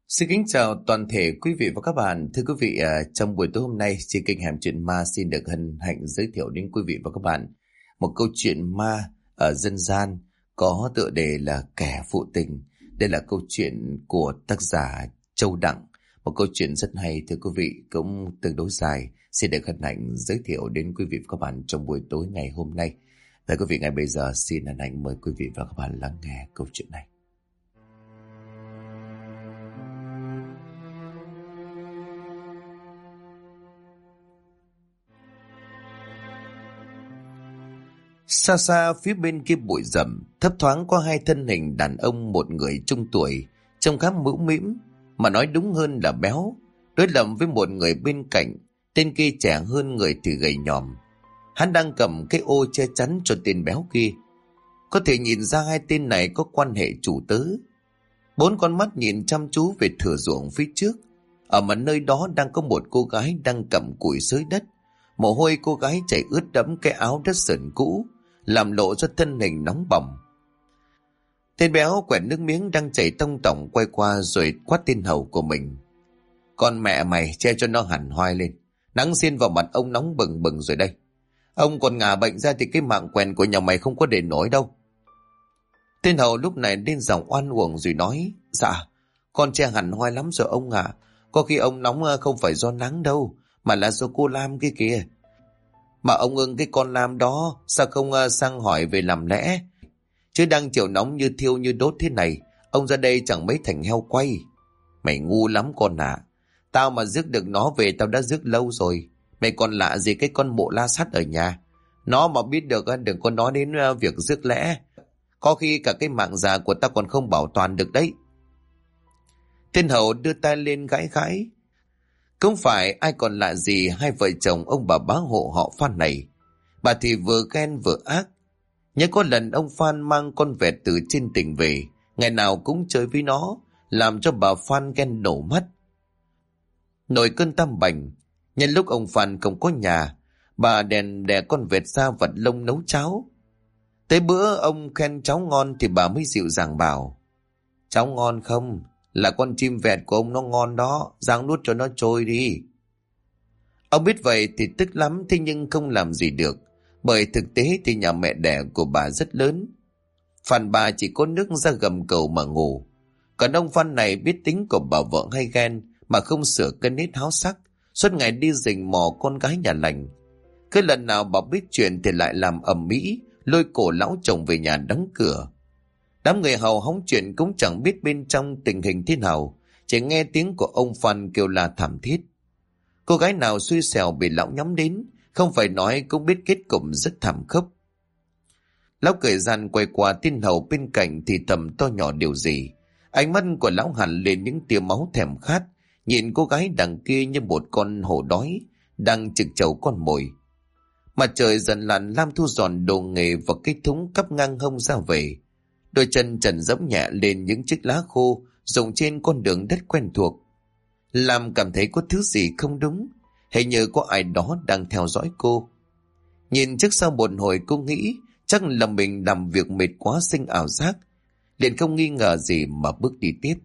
Xin kính chào toàn thể quý vị và các bạn. Thưa quý vị, trong buổi tối hôm nay, trên kênh Hẻm Chuyện Ma xin được hân hạnh giới thiệu đến quý vị và các bạn một câu chuyện ma ở dân gian có tựa đề là Kẻ Phụ Tình. Đây là câu chuyện của tác giả Châu Đặng, một câu chuyện rất hay, thưa quý vị, cũng tương đối dài. Xin được hân hạnh giới thiệu đến quý vị và các bạn trong buổi tối ngày hôm nay. Và quý vị, ngay bây giờ xin hân hạnh mời quý vị và các bạn lắng nghe câu chuyện này. Xa xa phía bên kia bụi rậm, thấp thoáng có hai thân hình đàn ông, một người trung tuổi, trông khá mũm mĩm, mà nói đúng hơn là béo, đối lập với một người bên cạnh, tên kia trẻ hơn người thì gầy nhòm. Hắn đang cầm cái ô che chắn cho tên béo kia. Có thể nhìn ra hai tên này có quan hệ chủ tớ. Bốn con mắt nhìn chăm chú về thửa ruộng phía trước. Ở mặt nơi đó đang có một cô gái đang cầm củi xới đất. Mồ hôi cô gái chảy ướt đẫm cái áo đất sờn cũ, làm lộ ra thân hình nóng bỏng. Tên béo quẹt nước miếng đang chảy tông tổng quay qua rồi quát tên hầu của mình: "Con mẹ mày, che cho nó hẳn hoi lên, nắng xiên vào mặt ông nóng bừng bừng rồi đây. Ông còn ngả bệnh ra thì cái mạng quèn của nhà mày không có để nổi đâu." Tên hầu lúc này lên giọng oan uổng rồi nói: "Dạ, con che hẳn hoi lắm rồi ông ạ. Có khi ông nóng không phải do nắng đâu, mà là do cô Lam kia kìa. Mà ông ưng cái con Lam đó, sao không sang hỏi về làm lẽ? Chứ đang chiều nóng như thiêu như đốt thế này, ông ra đây chẳng mấy thành heo quay. Mày ngu lắm con ạ. Tao mà rước được nó về tao đã rước lâu rồi. Mày còn lạ gì cái con mộ la sắt ở nhà. Nó mà biết được đừng có nói đến việc rước lẽ. Có khi cả cái mạng già của tao còn không bảo toàn được đấy." Tên hầu đưa tay lên gãi gãi. Không phải ai còn lạ gì hai vợ chồng ông bà bá hộ họ Phan này. Bà thì vừa ghen vừa ác. Nhớ có lần ông Phan mang con vẹt từ trên tỉnh về, ngày nào cũng chơi với nó, làm cho bà Phan ghen nổ mắt. Nổi cơn tam bành, nhân lúc ông Phan không có nhà, bà đè con vẹt ra vặt lông nấu cháo. Tới bữa ông khen cháo ngon thì bà mới dịu dàng bảo: "Cháo ngon không? Là con chim vẹt của ông nó ngon đó, rang nuốt cho nó trôi đi." Ông biết vậy thì tức lắm, thế nhưng không làm gì được, bởi thực tế thì nhà mẹ đẻ của bà rất lớn. Phan bà chỉ có nước ra gầm cầu mà ngủ. Còn ông Phan này biết tính của bà vợ hay ghen mà không sửa cân nết háo sắc, suốt ngày đi rình mò con gái nhà lành. Cứ lần nào bà biết chuyện thì lại làm ầm ĩ, lôi cổ lão chồng về nhà đóng cửa. Đám người hầu hóng chuyện cũng chẳng biết bên trong tình hình thế nào, chỉ nghe tiếng của ông Phan kêu la thảm thiết. Cô gái nào xui xẻo bị lão nhắm đến, không phải nói cũng biết kết cục rất thảm khốc. Lão cười gian quay qua tên hầu bên cạnh thì thầm to nhỏ điều gì. Ánh mắt của lão hằn lên những tia máu thèm khát, nhìn cô gái đằng kia như một con hổ đói đang trực chầu con mồi. Mặt trời dần lặn, Lam thu dọn đồ nghề vào cái thúng cắp ngang hông ra về. Đôi chân trần dẫm nhẹ lên những chiếc lá khô rụng trên con đường đất quen thuộc. Lam cảm thấy có thứ gì không đúng, hình như có ai đó đang theo dõi cô. Nhìn trước sau một hồi cô nghĩ chắc là mình làm việc mệt quá sinh ảo giác, liền không nghi ngờ gì mà bước đi tiếp.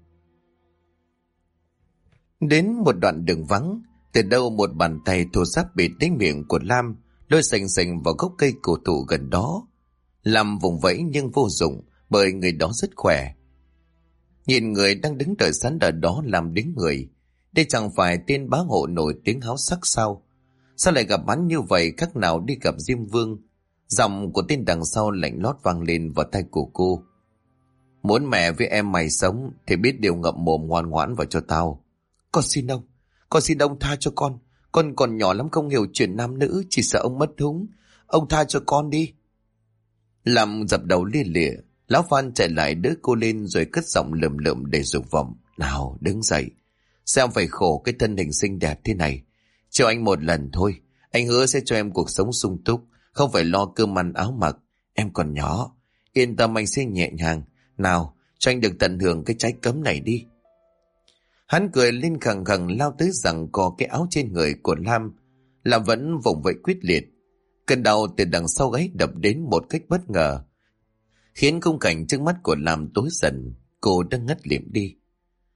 Đến một đoạn đường vắng, từ đâu một bàn tay thô ráp bịt đến miệng của Lam, lôi sành sành vào gốc cây cổ thụ gần đó. Lam vùng vẫy nhưng vô dụng, bởi người đó rất khỏe. Nhìn người đang đứng đợi sẵn ở đó làm đến người. Đây chẳng phải tên bá hộ nổi tiếng háo sắc sao? Sao lại gặp hắn như vậy, khác nào đi gặp Diêm Vương? Giọng của tên đằng sau lạnh lót vang lên vào tai của cô: "Muốn mẹ với em mày sống thì biết điều ngậm mồm ngoan ngoãn vào cho tao." Con xin ông tha cho con còn nhỏ lắm không hiểu chuyện nam nữ, chỉ sợ ông mất húng. Ông tha cho con đi." Làm dập đầu lia lịa, lão Phan chạy lại đỡ cô lên rồi cất giọng lườm lườm để dục vọng: "Nào đứng dậy, sao phải khổ cái thân hình xinh đẹp thế này. Cho anh một lần thôi, anh hứa sẽ cho em cuộc sống sung túc, không phải lo cơm ăn áo mặc. Em còn nhỏ, yên tâm anh sẽ nhẹ nhàng. Nào, cho anh được tận hưởng cái trái cấm này đi." Hắn cười lên khằng khằng lao tới giằng co cái áo trên người của Lam. Lam vẫn vùng vẫy quyết liệt. Cơn đau từ đằng sau gáy đập đến một cách bất ngờ, khiến khung cảnh trước mắt của Lam tối dần. Cô đã ngất lịm đi.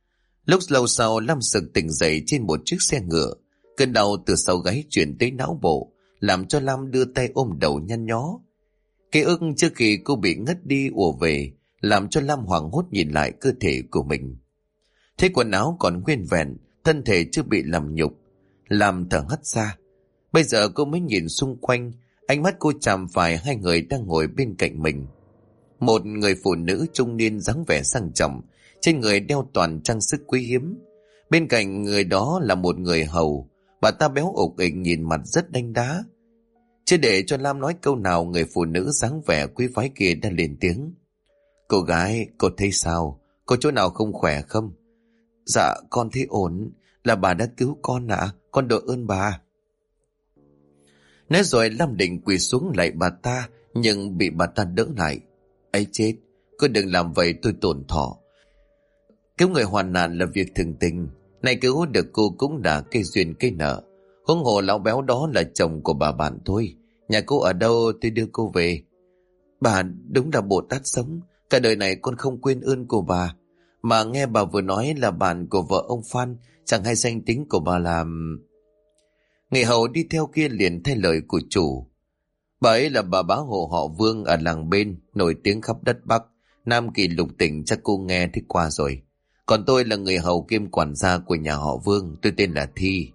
Lúc lâu sau Lam sực tỉnh dậy trên một chiếc xe ngựa. Cơn đau từ sau gáy chuyển tới não bộ, làm cho Lam đưa tay ôm đầu nhăn nhó. Ký ức trước khi cô bị ngất đi ùa về, làm cho Lam hoảng hốt nhìn lại cơ thể của mình. Thấy quần áo còn nguyên vẹn, thân thể chưa bị làm nhục. Lam thở hắt ra. Bây giờ cô mới nhìn xung quanh, ánh mắt cô chạm phải hai người đang ngồi bên cạnh mình. Một người phụ nữ trung niên dáng vẻ sang trọng, trên người đeo toàn trang sức quý hiếm. Bên cạnh người đó là một người hầu, bà ta béo ục ịch nhìn mặt rất đanh đá. Chưa để cho Lam nói câu nào, người phụ nữ dáng vẻ quý phái kia đã lên tiếng. Cô gái, cô thấy sao? Có chỗ nào không khỏe không? Dạ, con thấy ổn. Là bà đã cứu con ạ. Con đội ơn bà. Nói rồi Lam định quỳ xuống lạy bà ta, nhưng bị bà ta đỡ lại. Ấy chết, cô đừng làm vậy, tôi tổn thọ. Cứu người hoàn nạn là việc thường tình. Này cứu được cô cũng đã cây duyên cây nợ. Huống hồ lão béo đó là chồng của bà bạn thôi. Nhà cô ở đâu tôi đưa cô về. Bà đúng là Bồ Tát sống. Cả đời này con không quên ơn của bà. Mà nghe bà vừa nói là bạn của vợ ông Phan, chẳng hay danh tính của bà làm... Người hầu đi theo kia liền thay lời của chủ. Bà ấy là bà bá hộ họ Vương ở làng bên, nổi tiếng khắp đất Bắc. Nam Kỳ lục tỉnh chắc cô nghe thích qua rồi. Còn tôi là người hầu kiêm quản gia của nhà họ Vương, tôi tên là Thi.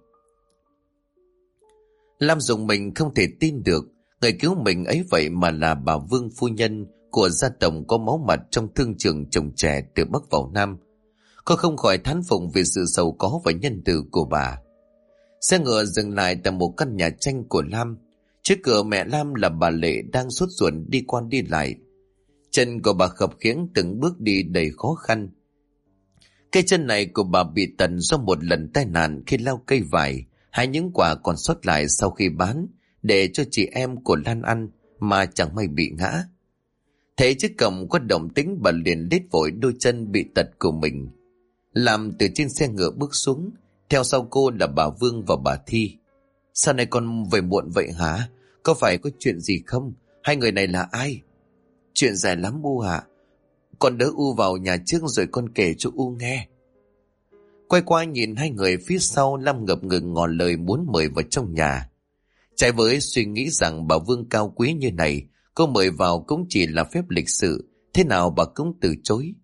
Lam dùng mình không thể tin được, người cứu mình ấy vậy mà là bà Vương phu nhân của gia tộc có máu mặt trong thương trường trồng trẻ từ Bắc vào Nam. Cô không khỏi thán phục về sự giàu có và nhân từ của bà. Xe ngựa dừng lại tại một căn nhà tranh của Lam. Trước cửa mẹ Lam là bà Lệ đang sốt ruột đi qua đi lại. Chân của bà khập khiễng từng bước đi đầy khó khăn. Cây chân này của bà bị tần do một lần tai nạn khi leo cây vải, hay những quả còn sót lại sau khi bán để cho chị em của Lan ăn mà chẳng may bị ngã. Thấy chiếc cổng có động tĩnh, bà liền lết vội đôi chân bị tật của mình. Làm từ trên xe ngựa bước xuống, theo sau cô là bà Vương và bà Thi. Sao này con về muộn vậy hả? Có phải có chuyện gì không? Hai người này là ai? Chuyện dài lắm U ạ. Con đỡ U vào nhà trước rồi con kể cho U nghe. Quay qua nhìn hai người phía sau, Lam ngập ngừng ngỏ lời muốn mời vào trong nhà. Trái với suy nghĩ rằng bà Vương cao quý như này, cô mời vào cũng chỉ là phép lịch sự, thế nào bà cũng từ chối.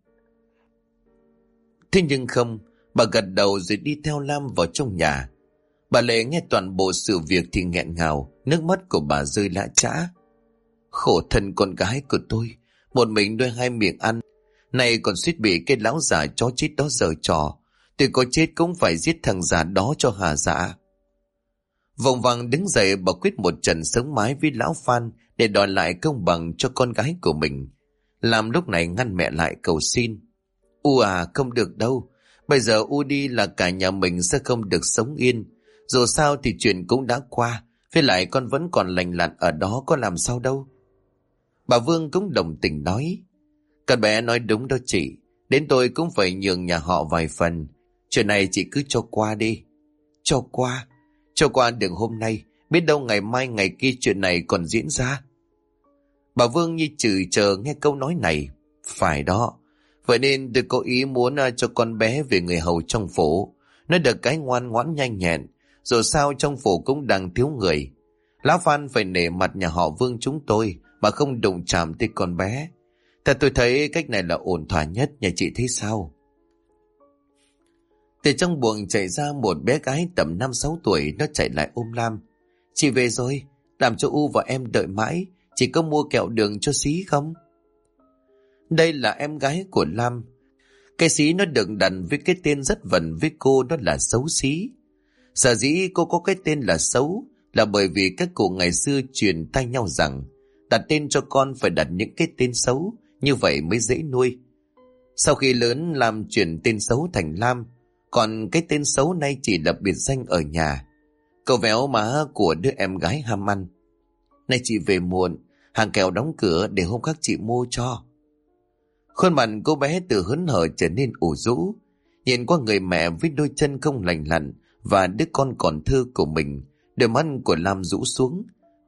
Thế nhưng không, bà gật đầu rồi đi theo Lam vào trong nhà. Bà Lệ nghe toàn bộ sự việc thì nghẹn ngào, nước mắt của bà rơi lã chã. Khổ thân con gái của tôi, một mình đôi hai miệng ăn, này còn suýt bị cái lão già chó chết đó giở trò. Tôi có chết cũng phải giết thằng già đó cho hà dạ. Vòng vàng đứng dậy, bà quyết một trận sống mái với lão Phan để đòi lại công bằng cho con gái của mình. Làm lúc này ngăn mẹ lại cầu xin. U à, không được đâu. Bây giờ U đi là cả nhà mình sẽ không được sống yên. Dù sao thì chuyện cũng đã qua, với lại con vẫn còn lành lặn ở đó, có làm sao đâu. Bà Vương cũng đồng tình nói. Con bé nói đúng đó chị, đến tôi cũng phải nhường nhà họ vài phần. Chuyện này chị cứ cho qua đi. Cho qua được hôm nay, biết đâu ngày mai ngày kia chuyện này còn diễn ra. Bà Vương như chừ chờ nghe câu nói này. Phải đó, vậy nên tôi có ý muốn cho con bé về người hầu trong phủ. Nó được cái ngoan ngoãn nhanh nhẹn, dù sao trong phủ cũng đang thiếu người. Lão Phan phải nể mặt nhà họ Vương chúng tôi mà không đụng chạm tới con bé. Thật tôi thấy cách này là ổn thỏa nhất, nhà chị thấy sao? Từ trong buồng chạy ra một bé gái tầm 5-6 tuổi, nó chạy lại ôm Lam. Chị về rồi, làm cho U và em đợi mãi, chị có mua kẹo đường cho Xí không? Đây là em gái của Lam. Cái Xí nó được đặt với cái tên rất vần với cô, đó là Xấu Xí. Sở dĩ cô có cái tên là Xấu là bởi vì các cụ ngày xưa truyền tay nhau rằng đặt tên cho con phải đặt những cái tên xấu, như vậy mới dễ nuôi. Sau khi lớn, Lam chuyển tên xấu thành Lam, còn cái tên xấu nay chỉ là biệt danh ở nhà. Cậu véo má của đứa em gái ham ăn. Nay chị về muộn, hàng kẹo đóng cửa để hôm khác chị mua cho. Khuôn mặt cô bé từ hớn hở trở nên ủ rũ, nhìn qua người mẹ với đôi chân không lành lặn và đứa con còn thơ của mình. Đôi mắt của Lam rũ xuống.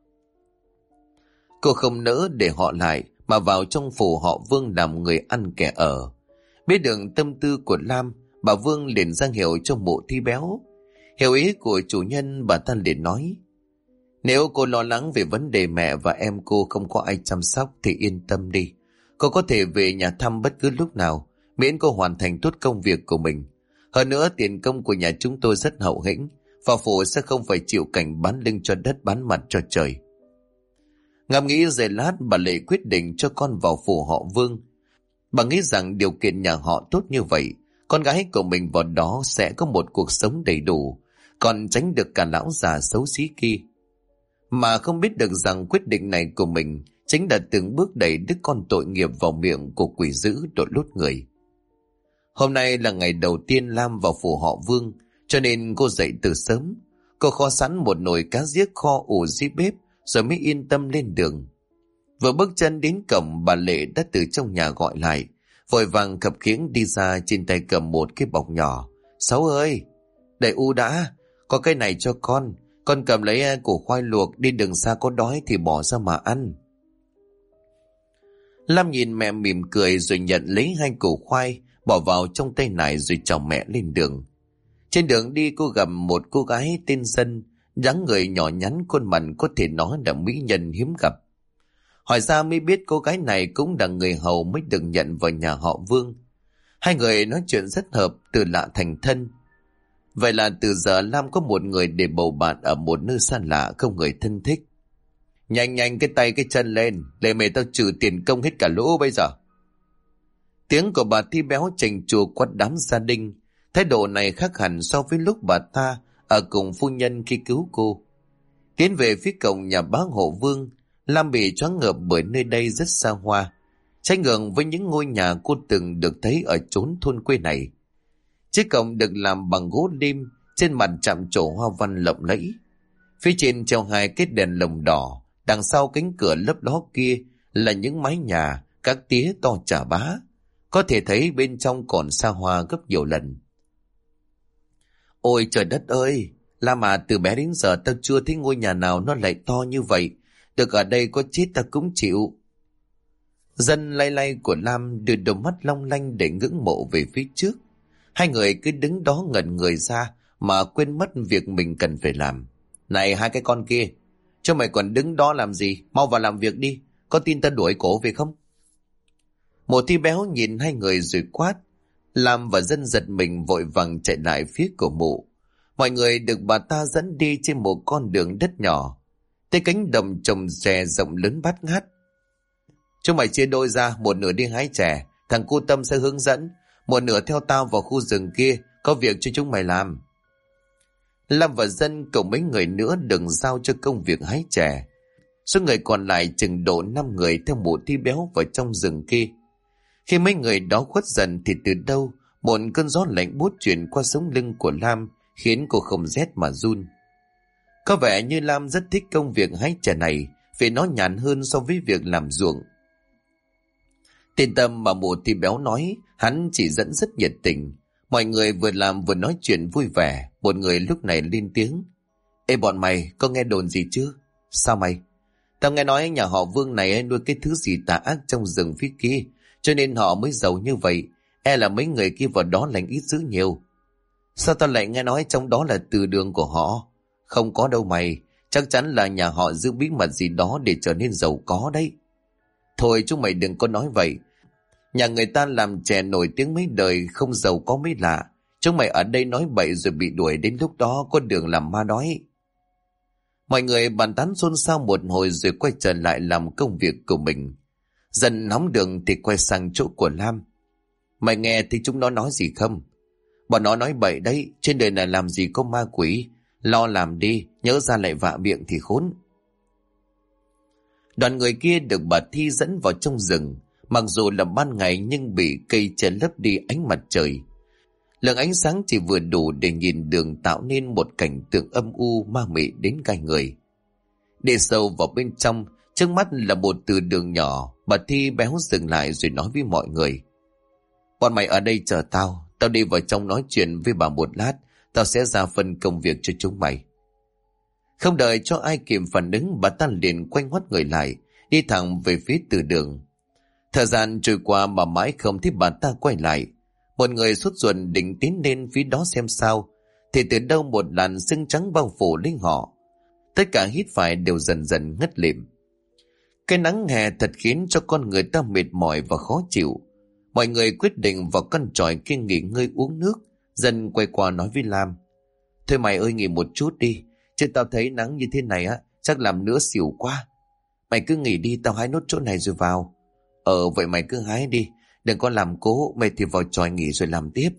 Cô không nỡ để họ lại mà vào trong phủ họ Vương làm người ăn kẻ ở. Biết được tâm tư của Lam, Bà Vương liền ra hiệu cho Mụ Thi Béo. Hiểu ý của chủ nhân, bà ta liền nói: nếu cô lo lắng về vấn đề mẹ và em cô không có ai chăm sóc thì yên tâm đi. Cô có thể về nhà thăm bất cứ lúc nào, miễn cô hoàn thành tốt công việc của mình. Hơn nữa tiền công của nhà chúng tôi rất hậu hĩnh, và phụ sẽ không phải chịu cảnh bán lưng cho đất bán mặt cho trời. Ngẫm nghĩ giây lát, bà Lệ quyết định cho con vào phủ họ Vương. Bà nghĩ rằng điều kiện nhà họ tốt như vậy, con gái của mình vào đó sẽ có một cuộc sống đầy đủ, còn tránh được cả lão già xấu xí kia. Mà không biết được rằng quyết định này của mình chính là từng bước đẩy đứa con tội nghiệp vào miệng của quỷ dữ đội lốt người. Hôm nay là ngày đầu tiên Lam vào phủ họ Vương, cho nên cô dậy từ sớm. Cô kho sẵn một nồi cá giếc kho ủ dưới bếp rồi mới yên tâm lên đường. Vừa bước chân đến cổng, bà Lệ đã từ trong nhà gọi lại, vội vàng khập khiễng đi ra, trên tay cầm một cái bọc nhỏ. Sáu ơi, đợi u đã, có cái này cho con cầm lấy củ khoai luộc, đi đường xa có đói thì bỏ ra mà ăn. Lam nhìn mẹ mỉm cười rồi nhận lấy 2 củ khoai, bỏ vào trong tay nải rồi chào mẹ lên đường. Trên đường đi cô gặp một cô gái tên Dân, dáng người nhỏ nhắn, khuôn mặt có thể nói là mỹ nhân hiếm gặp. Hỏi ra mới biết cô gái này cũng là người hầu mới được nhận vào nhà họ Vương. Hai người nói chuyện rất hợp, từ lạ thành thân. Vậy là từ giờ Lam có một người để bầu bạn ở một nơi xa lạ, không người thân thích. Nhanh nhanh cái tay cái chân lên, để mày tao trừ tiền công hết cả lũ bây giờ. Tiếng của bà Thi Béo chành chùa qua đám gia đình. Thái độ này khác hẳn so với lúc bà ta ở cùng phu nhân khi cứu cô. Tiến về phía cổng nhà bá hộ Vương, Lam bị choáng ngợp bởi nơi đây rất xa hoa, trái ngược với những ngôi nhà cô từng được thấy ở chốn thôn quê này. Chiếc cổng được làm bằng gỗ lim, trên mặt chạm trổ hoa văn lộng lẫy. Phía trên treo 2 cái đèn lồng đỏ, đằng sau cánh cửa lấp ló kia là những mái nhà, các tía to chà bá. Có thể thấy bên trong còn xa hoa gấp nhiều lần. Ôi trời đất ơi, Lam à, từ bé đến giờ tao chưa thấy ngôi nhà nào nó lại to như vậy. Được ở đây có chết ta cũng chịu. Dân lay lay của Lam đưa đôi mắt long lanh để ngưỡng mộ về phía trước. Hai người cứ đứng đó ngẩn người ra mà quên mất việc mình cần phải làm. Này 2 cái con kia, cho mày còn đứng đó làm gì? Mau vào làm việc đi, có tin ta đuổi cổ về không? Một Thi Béo nhìn 2 người rồi quát. Lam và Dân giật mình vội vàng chạy lại phía của Mụ. Mọi người được bà ta dẫn đi trên một con đường đất nhỏ, tới cánh đồng trồng chè rộng lớn bát ngát. Chúng mày chia đôi ra, một nửa đi hái chè, thằng cu Tâm sẽ hướng dẫn, một nửa theo tao vào khu rừng kia, có việc cho chúng mày làm. Lam và Dân cùng mấy người nữa được giao cho công việc hái chè. Số người còn lại chừng độ 5 người theo Mụ Thi Béo vào trong rừng kia. Khi mấy người đó khuất dần thì từ đâu một cơn gió lạnh buốt chuyển qua sống lưng của Lam, khiến cô không rét mà run. Có vẻ như Lam rất thích công việc hái chè này, vì nó nhàn hơn so với việc làm ruộng. Tên Tâm mà Mụ Thi Béo nói, hắn chỉ dẫn rất nhiệt tình. Mọi người vừa làm vừa nói chuyện vui vẻ. Một người lúc này lên tiếng: Ê bọn mày, có nghe đồn gì chứ? Sao mày? Tao nghe nói nhà họ Vương này nuôi cái thứ gì tà ác trong rừng phía kia, cho nên họ mới giàu như vậy. E là mấy người kia vào đó lành ít dữ nhiều. Sao tao lại nghe nói trong đó là từ đường của họ? Không có đâu mày, chắc chắn là nhà họ giữ bí mật gì đó để trở nên giàu có đấy. Thôi chúng mày đừng có nói vậy. Nhà người ta làm chè nổi tiếng mấy đời, không giàu có mới lạ. Chúng mày ở đây nói bậy rồi bị đuổi, đến lúc đó có đường làm ma đói. Mọi người bàn tán xôn xao một hồi rồi quay trở lại làm công việc của mình. Dần nóng đường thì quay sang chỗ của Lam. Mày nghe thì chúng nó nói gì không? Bọn nó nói bậy đấy, trên đời này làm gì có ma quỷ. Lo làm đi, nhớ ra lại vạ miệng thì khốn. Đoàn người kia được bà Thi dẫn vào trong rừng. Mặc dù là ban ngày nhưng bị cây che lấp đi ánh mặt trời. Lượng ánh sáng chỉ vừa đủ để nhìn đường, tạo nên một cảnh tượng âm u ma mị đến gai người. Đi sâu vào bên trong, trước mắt là một từ đường nhỏ. Bà Thi Béo dừng lại rồi nói với mọi người: Bọn mày ở đây chờ tao, tao đi vào trong nói chuyện với bà một lát, tao sẽ ra phân công việc cho chúng mày. Không đợi cho ai kịp phản ứng, bà ta liền quay ngoắt người lại, đi thẳng về phía từ đường. Thời gian trôi qua mà mãi không thấy bà ta quay lại. Một người sốt ruột định tiến lên phía đó xem sao, thì từ đâu một làn sương trắng bao phủ lên họ. Tất cả hít phải đều dần dần ngất lịm. Cái nắng hè thật khiến cho con người ta mệt mỏi và khó chịu. Mọi người quyết định vào căn tròi kia nghỉ ngơi uống nước. Dân quay qua nói với Lam: Thôi mày ơi, nghỉ một chút đi, chứ tao thấy nắng như thế này chắc làm nữa xỉu quá. Mày cứ nghỉ đi, tao hái nốt chỗ này rồi vào. Vậy mày cứ hái đi, đừng có làm cố, mày thì vào tròi nghỉ rồi làm tiếp.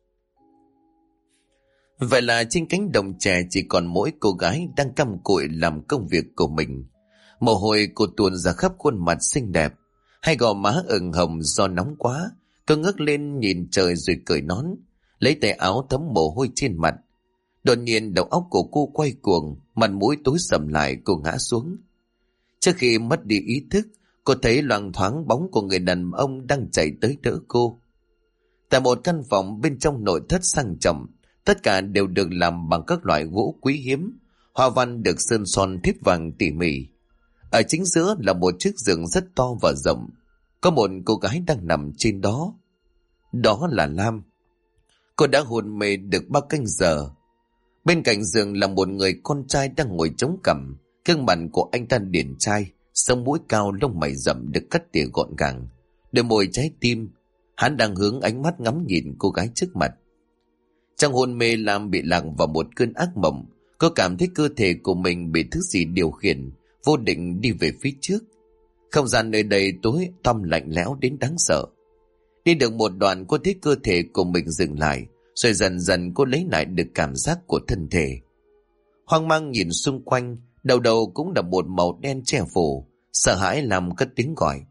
Vậy là trên cánh đồng chè chỉ còn mỗi cô gái đang căm cụi làm công việc của mình. Mồ hôi cô tuôn ra khắp khuôn mặt xinh đẹp, hai gò má ửng hồng do nóng quá. Cô ngước lên nhìn trời rồi cởi nón, lấy tay áo thấm mồ hôi trên mặt. Đột nhiên đầu óc của cô quay cuồng, mặt mũi tối sầm lại, cô ngã xuống. Trước khi mất đi ý thức, cô thấy loang thoáng bóng của người đàn ông đang chạy tới đỡ cô. Tại một căn phòng bên trong nội thất sang trọng, tất cả đều được làm bằng các loại gỗ quý hiếm, hoa văn được sơn son thiếp vàng tỉ mỉ. Ở chính giữa là một chiếc giường rất to và rộng, có một cô gái đang nằm trên đó. Đó là Lam. Cô đã hôn mê được 3 canh giờ. Bên cạnh giường là một người con trai đang ngồi chống cằm. Gương mặt của anh ta điển trai, sống mũi cao, lông mày rậm được cắt tỉa gọn gàng, đôi môi trái tim. Hắn đang hướng ánh mắt ngắm nhìn cô gái trước mặt. Trong hôn mê, Lam bị lạc vào một cơn ác mộng. Cô cảm thấy cơ thể của mình bị thứ gì điều khiển, vô định đi về phía trước. Không gian nơi đây tối tăm lạnh lẽo đến đáng sợ. Đi được một đoạn, cô thấy cơ thể của mình dừng lại, rồi dần dần cô lấy lại được cảm giác của thân thể. Hoang mang nhìn xung quanh, đầu đầu cũng là một màu đen che phủ. Sợ hãi làm cất tiếng gọi: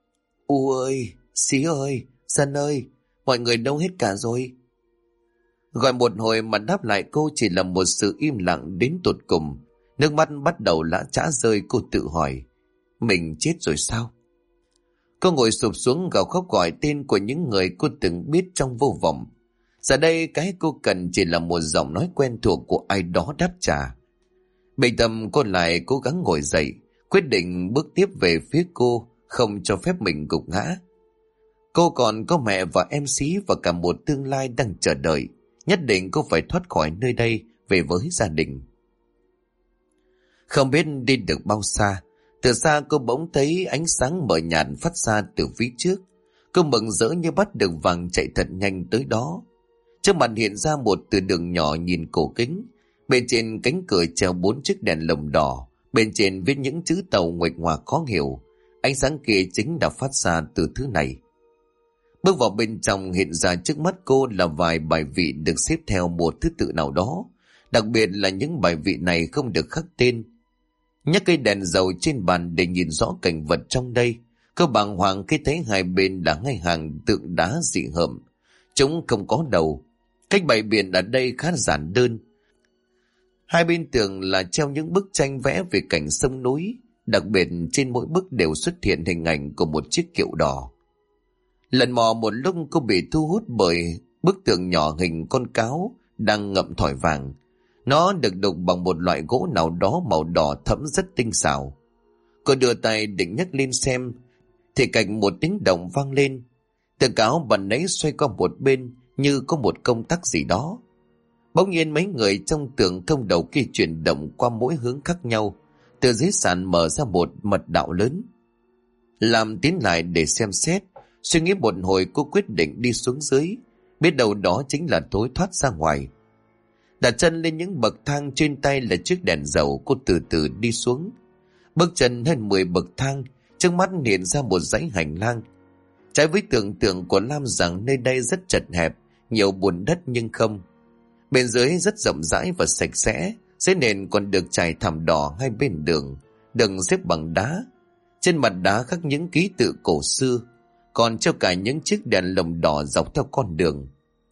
U ơi, Xí ơi, Dân ơi, mọi người đâu hết cả rồi? Gọi một hồi mà đáp lại cô chỉ là một sự im lặng đến tột cùng. Nước mắt bắt đầu lã chã rơi, cô tự hỏi: mình chết rồi sao? Cô ngồi sụp xuống gào khóc gọi tên của những người cô từng biết trong vô vọng. Giờ đây cái cô cần chỉ là một giọng nói quen thuộc của ai đó đáp trả. Bình tâm cô lại cố gắng ngồi dậy, quyết định bước tiếp về phía cô, không cho phép mình gục ngã. Cô còn có mẹ và em Xí và cả một tương lai đang chờ đợi. Nhất định cô phải thoát khỏi nơi đây, về với gia đình. Không biết đi được bao xa, từ xa cô bỗng thấy ánh sáng mờ nhạt phát ra từ phía trước. Cô mừng rỡ như bắt được vàng, chạy thật nhanh tới đó. Trước mặt hiện ra một từ đường nhỏ nhìn cổ kính. Bên trên cánh cửa treo 4 chiếc đèn lồng đỏ, bên trên viết những chữ tàu nguệch ngoạc khó hiểu. Ánh sáng kia chính đã phát ra từ thứ này. Bước vào bên trong, hiện ra trước mắt cô là vài bài vị được xếp theo một thứ tự nào đó. Đặc biệt là những bài vị này không được khắc tên. Nhấc cây đèn dầu trên bàn để nhìn rõ cảnh vật trong đây. Cô bàng hoàng khi thấy hai bên là hai hàng tượng đá dị hợm. Chúng không có đầu. Cách bày biện ở đây khá giản đơn. Hai bên tường là treo những bức tranh vẽ về cảnh sông núi. Đặc biệt trên mỗi bức đều xuất hiện hình ảnh của một chiếc kiệu đỏ. Lần mò một lúc, cô bị thu hút bởi bức tượng nhỏ hình con cáo đang ngậm thỏi vàng. Nó được đục bằng một loại gỗ nào đó màu đỏ thẫm rất tinh xảo. Cô đưa tay định nhấc lên xem, thì cạnh một tiếng động vang lên. Tượng cáo bần ấy xoay qua một bên như có một công tắc gì đó. Bỗng nhiên mấy người trong tượng không đầu kia chuyển động qua mỗi hướng khác nhau. Từ dưới sàn mở ra một mật đạo lớn. Làm tiến lại để xem xét. Suy nghĩ một hồi, cô quyết định đi xuống dưới, biết đâu đó chính là lối thoát ra ngoài. Đặt chân lên những bậc thang, trên tay là chiếc đèn dầu. Cô từ từ đi xuống. Bước chân hơn 10 bậc thang, trước mắt hiện ra một dãy hành lang. Trái với tưởng tượng của Lam rằng nơi đây rất chật hẹp, nhiều bùn đất, nhưng không. Bên dưới rất rộng rãi và sạch sẽ, dưới nền còn được trải thảm đỏ hai bên đường, đừng xếp bằng đá. Trên mặt đá khắc những ký tự cổ xưa, còn treo cả những chiếc đèn lồng đỏ dọc theo con đường.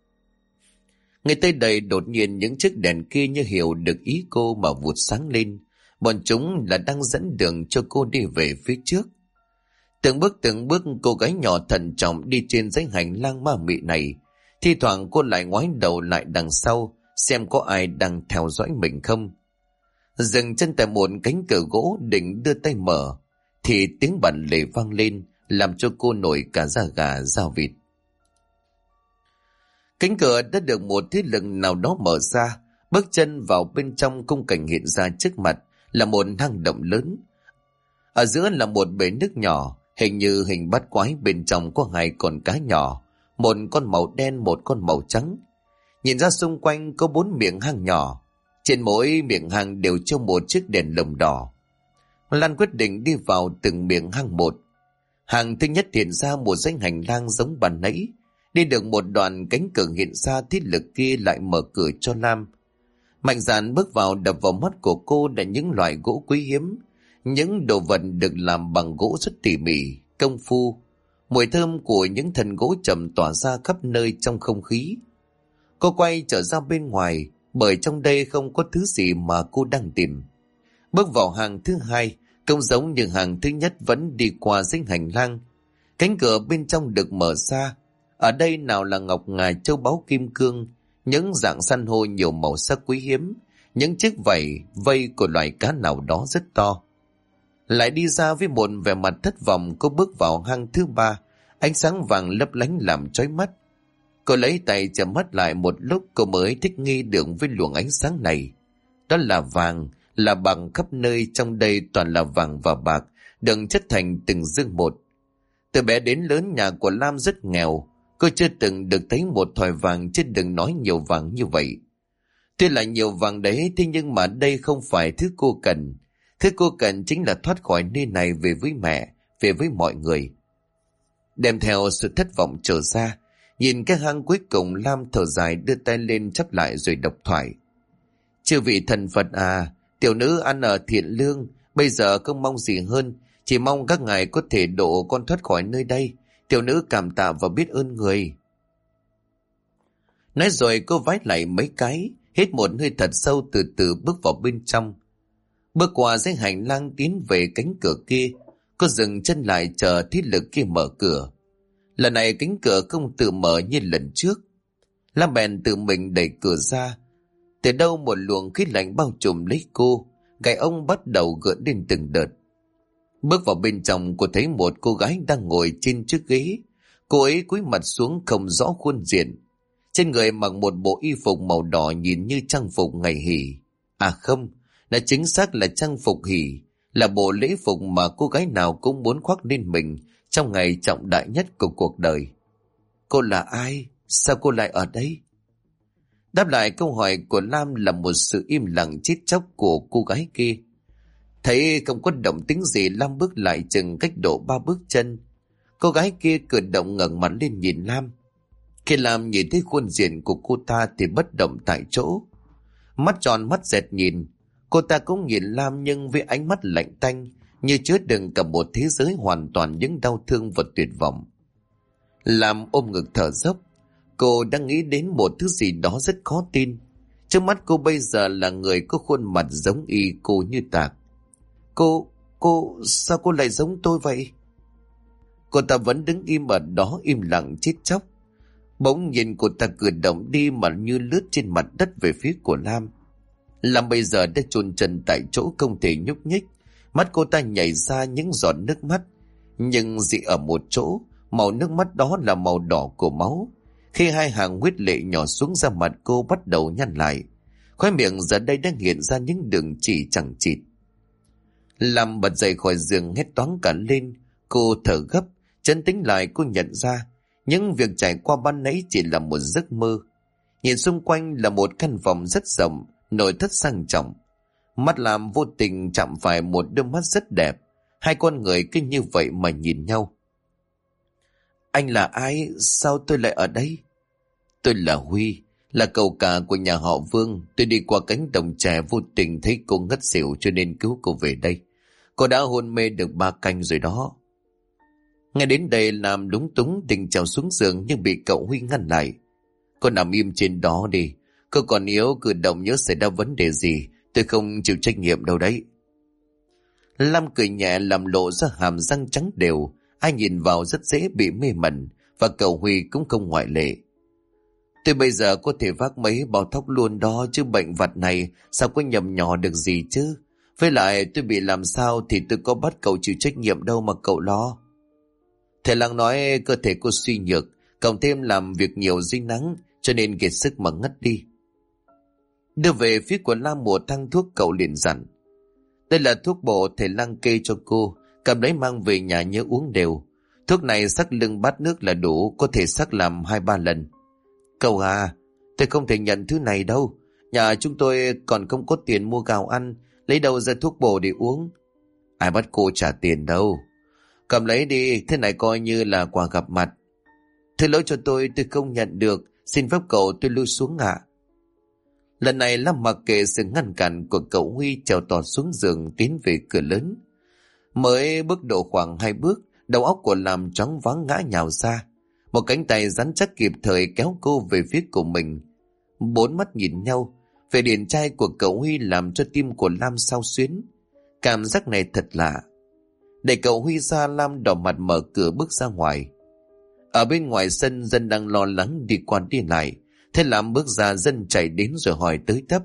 Ngay tới đây, đột nhiên những chiếc đèn kia như hiểu được ý cô mà vụt sáng lên. Bọn chúng là đang dẫn đường cho cô đi về phía trước. Từng bước cô gái nhỏ thận trọng đi trên dãy hành lang ma mị này. Thi thoảng cô lại ngoái đầu lại đằng sau, xem có ai đang theo dõi mình không. Dừng chân tại một cánh cửa gỗ định đưa tay mở, thì tiếng bản lề vang lên, làm cho cô nổi cả da gà da vịt. Cánh cửa đã được một thế lực nào đó mở ra. Bước chân vào bên trong, khung cảnh hiện ra trước mặt là một hang động lớn. Ở giữa là một bể nước nhỏ, hình như hình bát quái, bên trong có hai con cá nhỏ, một con màu đen, một con màu trắng. Nhìn ra xung quanh có 4 miệng hang nhỏ, trên mỗi miệng hang đều treo một chiếc đèn lồng đỏ. Lan quyết định đi vào từng miệng hang một. Hàng thứ nhất hiện ra một dãy hành lang giống bàn nãy. Đi được một đoạn, cánh cửa hiện ra thiết lực kia lại mở cửa cho Lam. Mạnh dạn bước vào, đập vào mắt của cô là những loại gỗ quý hiếm, những đồ vật được làm bằng gỗ rất tỉ mỉ, công phu. Mùi thơm của những thân gỗ trầm tỏa ra khắp nơi trong không khí. Cô quay trở ra bên ngoài, bởi trong đây không có thứ gì mà cô đang tìm. Bước vào hàng thứ hai, không giống như hàng thứ nhất, vẫn đi qua dãy hành lang. Cánh cửa bên trong được mở ra. Ở đây nào là ngọc ngà, châu báu, kim cương, những dạng san hô nhiều màu sắc quý hiếm, những chiếc vảy vây của loài cá nào đó rất to. Lại đi ra với một vẻ mặt thất vọng, cô bước vào hang thứ ba. Ánh sáng vàng lấp lánh làm chói mắt. Cô lấy tay chợp mắt lại một lúc, cô mới thích nghi được với luồng ánh sáng này. Đó là vàng, là bằng khắp nơi, trong đây toàn là vàng và bạc, đựng chất thành từng dương một. Từ bé đến lớn, nhà của Lam rất nghèo. Cô chưa từng được thấy một thỏi vàng, chứ đừng nói nhiều vàng như vậy. Tuy là nhiều vàng đấy, thế nhưng mà đây không phải thứ cô cần. Thứ cô cần chính là thoát khỏi nơi này, về với mẹ, về với mọi người. Đem theo sự thất vọng trở ra, nhìn cái hang cuối cùng, Lam thở dài, đưa tay lên chắp lại rồi đọc thoại. Chư vị thần Phật à, tiểu nữ ăn ở thiện lương, bây giờ không mong gì hơn, chỉ mong các ngài có thể độ con thoát khỏi nơi đây. Tiểu nữ cảm tạ và biết ơn người. Nói rồi cô vái lại mấy cái, hít một hơi thật sâu, từ từ bước vào bên trong. Bước qua dãy hành lang tiến về cánh cửa kia, cô dừng chân lại chờ thiết lực kia mở cửa. Lần này cánh cửa không tự mở như lần trước. Lam bèn tự mình đẩy cửa ra. Từ đâu một luồng khí lạnh bao trùm lấy cô, gai ông bắt đầu gợn lên từng đợt. Bước vào bên trong, cô thấy một cô gái đang ngồi trên chiếc ghế. Cô ấy cúi mặt xuống, không rõ khuôn diện. Trên người mặc một bộ y phục màu đỏ, nhìn như trang phục ngày hỷ. À không, là chính xác là trang phục hỷ, là bộ lễ phục mà cô gái nào cũng muốn khoác lên mình trong ngày trọng đại nhất của cuộc đời. Cô là ai? Sao cô lại ở đây? Đáp lại câu hỏi của Lam là một sự im lặng chết chóc của cô gái kia. Thấy không có động tĩnh gì, Lam bước lại chừng cách độ 3 bước chân. Cô gái kia cử động ngẩng mặt lên nhìn Lam. Khi Lam nhìn thấy khuôn diện của cô ta thì bất động tại chỗ. Mắt tròn mắt dẹt nhìn. Cô ta cũng nhìn Lam, nhưng với ánh mắt lạnh tanh, như chứa đựng cả một thế giới hoàn toàn những đau thương và tuyệt vọng. Lam ôm ngực thở dốc. Cô đang nghĩ đến một thứ gì đó rất khó tin. Trước mắt cô bây giờ là người có khuôn mặt giống y cô như tạc. Sao cô lại giống tôi vậy? Cô ta vẫn đứng im ở đó, im lặng chết chóc. Bỗng nhìn cô ta cử động đi, mà như lướt trên mặt đất về phía của Lam. Lam bây giờ đã chôn chân tại chỗ, không thể nhúc nhích. Mắt cô ta nhảy ra những giọt nước mắt, nhưng dị ở một chỗ, màu nước mắt đó là màu đỏ của máu. Khi hai hàng huyết lệ nhỏ xuống da mặt cô bắt đầu nhăn lại, khóe miệng giờ đây đang hiện ra những đường chỉ chẳng chịt. Lam bật dậy khỏi giường, hét toáng cả lên. Cô thở gấp, trấn tĩnh lại, cô nhận ra những việc trải qua ban nãy chỉ là một giấc mơ. Nhìn xung quanh là một căn phòng rất rộng, nội thất sang trọng. Mắt Lam vô tình chạm phải một đôi mắt rất đẹp. Hai con người cứ như vậy mà nhìn nhau. Anh là ai? Sao tôi lại ở đây? Tôi là Huy, là cậu cả của nhà họ Vương. Tôi đi qua cánh đồng chè vô tình thấy cô ngất xỉu cho nên cứu cô về đây. Cô đã hôn mê được 3 canh rồi đó. Ngay đến đây làm lúng túng định trèo xuống giường, nhưng bị cậu Huy ngăn lại. Cô nằm im trên đó đi. Cô còn yếu, cử động nhớ xảy ra vấn đề gì, tôi không chịu trách nhiệm đâu đấy. Lam cười nhẹ, làm lộ ra hàm răng trắng đều. Ai nhìn vào rất dễ bị mê mẩn, và cậu Huy cũng không ngoại lệ. Tôi bây giờ có thể vác mấy bao thóc luôn đó, chứ bệnh vặt này sao có nhầm nhỏ được gì chứ. Với lại tôi bị làm sao thì tôi có bắt cậu chịu trách nhiệm đâu mà cậu lo. Thầy lang nói cơ thể cô suy nhược, cộng thêm làm việc nhiều dính nắng, cho nên kiệt sức mà ngất đi. Đưa về phía của Lam một thang thuốc, cậu liền dặn: đây là thuốc bổ thầy Lang kê cho cô, cầm lấy mang về nhà nhớ uống đều. Thuốc này sắc lưng bát nước là đủ, có thể sắc làm 2-3 lần. Cậu à, tôi không thể nhận thứ này đâu. Nhà chúng tôi còn không có tiền mua gạo ăn, lấy đâu ra thuốc bổ để uống. Ai bắt cô trả tiền đâu. Cầm lấy đi, thế này coi như là quà gặp mặt. Thứ lỗi cho tôi không nhận được, xin phép cậu tôi lui xuống ạ. Lần này Lam mặc kệ sự ngăn cản của cậu Huy, trèo tọt xuống giường tiến về cửa lớn. Mới bước độ khoảng 2 bước, đầu óc của Lam choáng váng ngã nhào ra. Một cánh tay rắn chắc kịp thời kéo cô về phía của mình. 4 mắt nhìn nhau, vẻ điển trai của cậu Huy làm cho tim của Lam xao xuyến. Cảm giác này thật lạ. Đẩy cậu Huy ra, Lam đỏ mặt mở cửa bước ra ngoài. Ở bên ngoài sân, Dân đang lo lắng đi qua đi lại. Thế Lam bước ra, Dân chạy đến rồi hỏi tới tấp: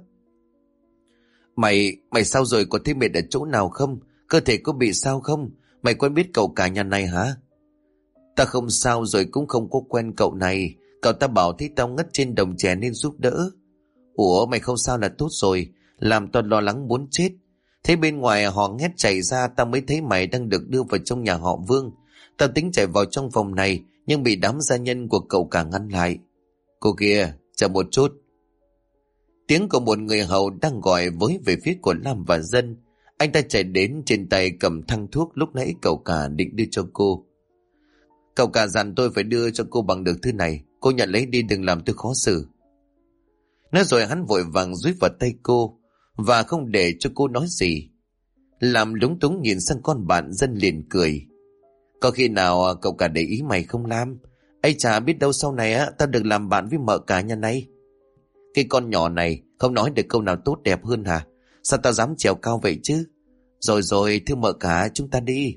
Mày sao rồi, có thấy mệt ở chỗ nào không? Cơ thể có bị sao không? Mày quen biết cậu cả nhà này hả? Ta không sao rồi, cũng không có quen cậu này. Cậu ta bảo thấy tao ngất trên đồng chè nên giúp đỡ. Ủa, mày không sao là tốt rồi. Làm tao lo lắng muốn chết. Thế bên ngoài họ nghét chạy ra, tao mới thấy mày đang được đưa vào trong nhà họ Vương. Tao tính chạy vào trong phòng này, nhưng bị đám gia nhân của cậu cả ngăn lại. Cô kia, chờ một chút. Tiếng của một người hầu đang gọi với về phía của Lam và Dân. Anh ta chạy đến, trên tay cầm thang thuốc lúc nãy cậu cả định đưa cho cô. Cậu cả dặn tôi phải đưa cho cô bằng được thứ này. Cô nhận lấy đi, đừng làm tôi khó xử. Nói rồi hắn vội vàng dúi vào tay cô, và không để cho cô nói gì. Làm lúng túng nhìn sang con bạn, Dân liền cười: có khi nào cậu cả để ý mày không Lam? Ây chà, biết đâu sau này tao được làm bạn với mợ cả nhà này. Cái con nhỏ này không nói được câu nào tốt đẹp hơn hả? Sao tao dám trèo cao vậy chứ? Rồi thưa mợ cả, chúng ta đi.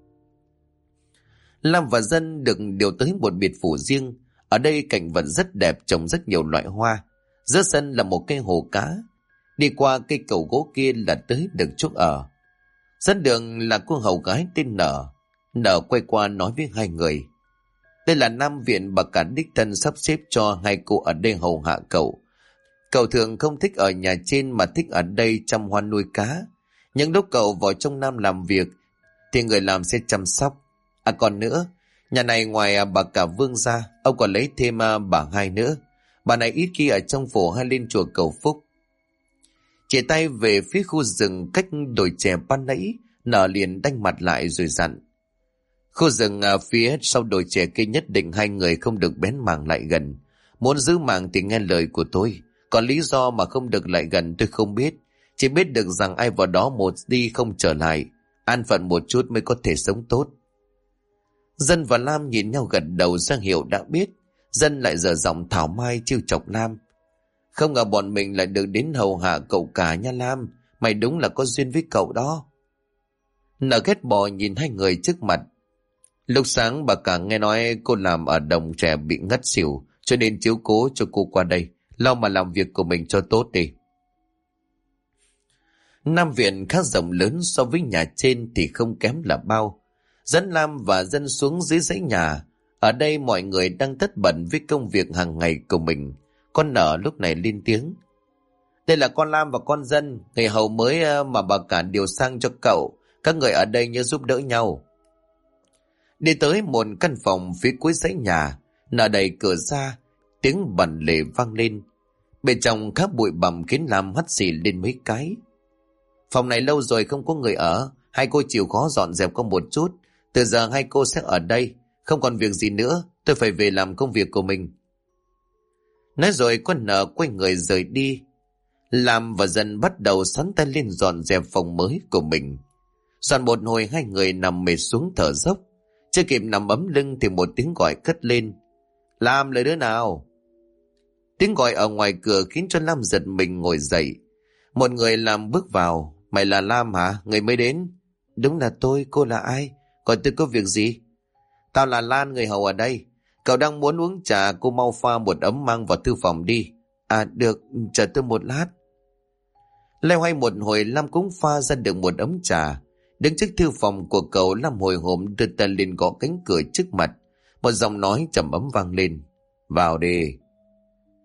Lam và Dân được điều tới một biệt phủ riêng. Ở đây cảnh vật rất đẹp, trồng rất nhiều loại hoa. Giữa sân là một cây hồ cá. Đi qua cây cầu gỗ kia là tới được chỗ ở. Dẫn đường là cô hầu gái tên Nở. Nở quay qua nói với hai người: đây là Nam Viện bà cả đích thân sắp xếp cho hai cô ở đây hầu hạ cậu. Cậu thường không thích ở nhà trên mà thích ở đây chăm hoa nuôi cá. Những lúc cậu vào trong Nam làm việc thì người làm sẽ chăm sóc. À còn nữa, nhà này ngoài bà cả Vương ra, ông còn lấy thêm bà hai nữa. Bà này ít khi ở trong phủ hay lên chùa cầu phúc. Chỉ tay về phía khu rừng cách đồi chè ban nãy, Nở liền đanh mặt lại rồi dặn: khu rừng phía sau đồi chè kia nhất định hai người không được bén mảng lại gần. Muốn giữ mảng thì nghe lời của tôi. Còn lý do mà không được lại gần tôi không biết. Chỉ biết được rằng ai vào đó một đi không trở lại. An phận một chút mới có thể sống tốt. Dân và Lam nhìn nhau gật đầu ra hiệu đã biết. Dân lại dở giọng thảo mai trêu chọc Lam: không ngờ bọn mình lại được đến hầu hạ cậu cả nha Lam. Mày đúng là có duyên với cậu đó. Nở ghét bỏ nhìn hai người trước mặt. Lúc sáng bà cả nghe nói cô làm ở đồng trẻ bị ngất xỉu, cho nên chiếu cố cho cô qua đây, lo mà làm việc của mình cho tốt đi. Nam Viện khá rộng lớn, so với nhà trên thì không kém là bao. Dẫn Lam và Dân xuống dưới dãy nhà. Ở đây mọi người đang tất bận với công việc hàng ngày của mình. Con Nở lúc này lên tiếng: đây là con Lam và con Dân, người hầu mới mà bà cả điều sang cho cậu. Các người ở đây nhớ giúp đỡ nhau. Đi tới một căn phòng phía cuối dãy nhà, Nở đẩy cửa ra, tiếng bần lề vang lên. Bên trong khá bụi bặm khiến Lam hắt xì lên mấy cái. Phòng này lâu rồi không có người ở, hai cô chịu khó dọn dẹp có một chút. Từ giờ hai cô sẽ ở đây, không còn việc gì nữa, tôi phải về làm công việc của mình. Nói rồi con Nở quay người rời đi. Lam và Dân bắt đầu sắn tay lên dọn dẹp phòng mới của mình. Dọn một hồi hai người nằm mệt xuống thở dốc. Chưa kịp nằm ấm lưng thì một tiếng gọi cất lên: Lam, lấy đứa nào? Tiếng gọi ở ngoài cửa khiến cho Lam giật mình ngồi dậy. Một người làm bước vào: mày là Lam hả? Người mới đến? Đúng là tôi, cô là ai? Gọi tôi có việc gì? Tao là Lan, người hầu ở đây. Cậu đang muốn uống trà, cô mau pha một ấm mang vào thư phòng đi. À được, chờ tôi một lát. Loay hoay một hồi Lam cũng pha ra được một ấm trà. Đứng trước thư phòng của cậu, Lam hồi hộp đưa tay lên gõ cánh cửa trước mặt. Một giọng nói trầm ấm vang lên: vào đi.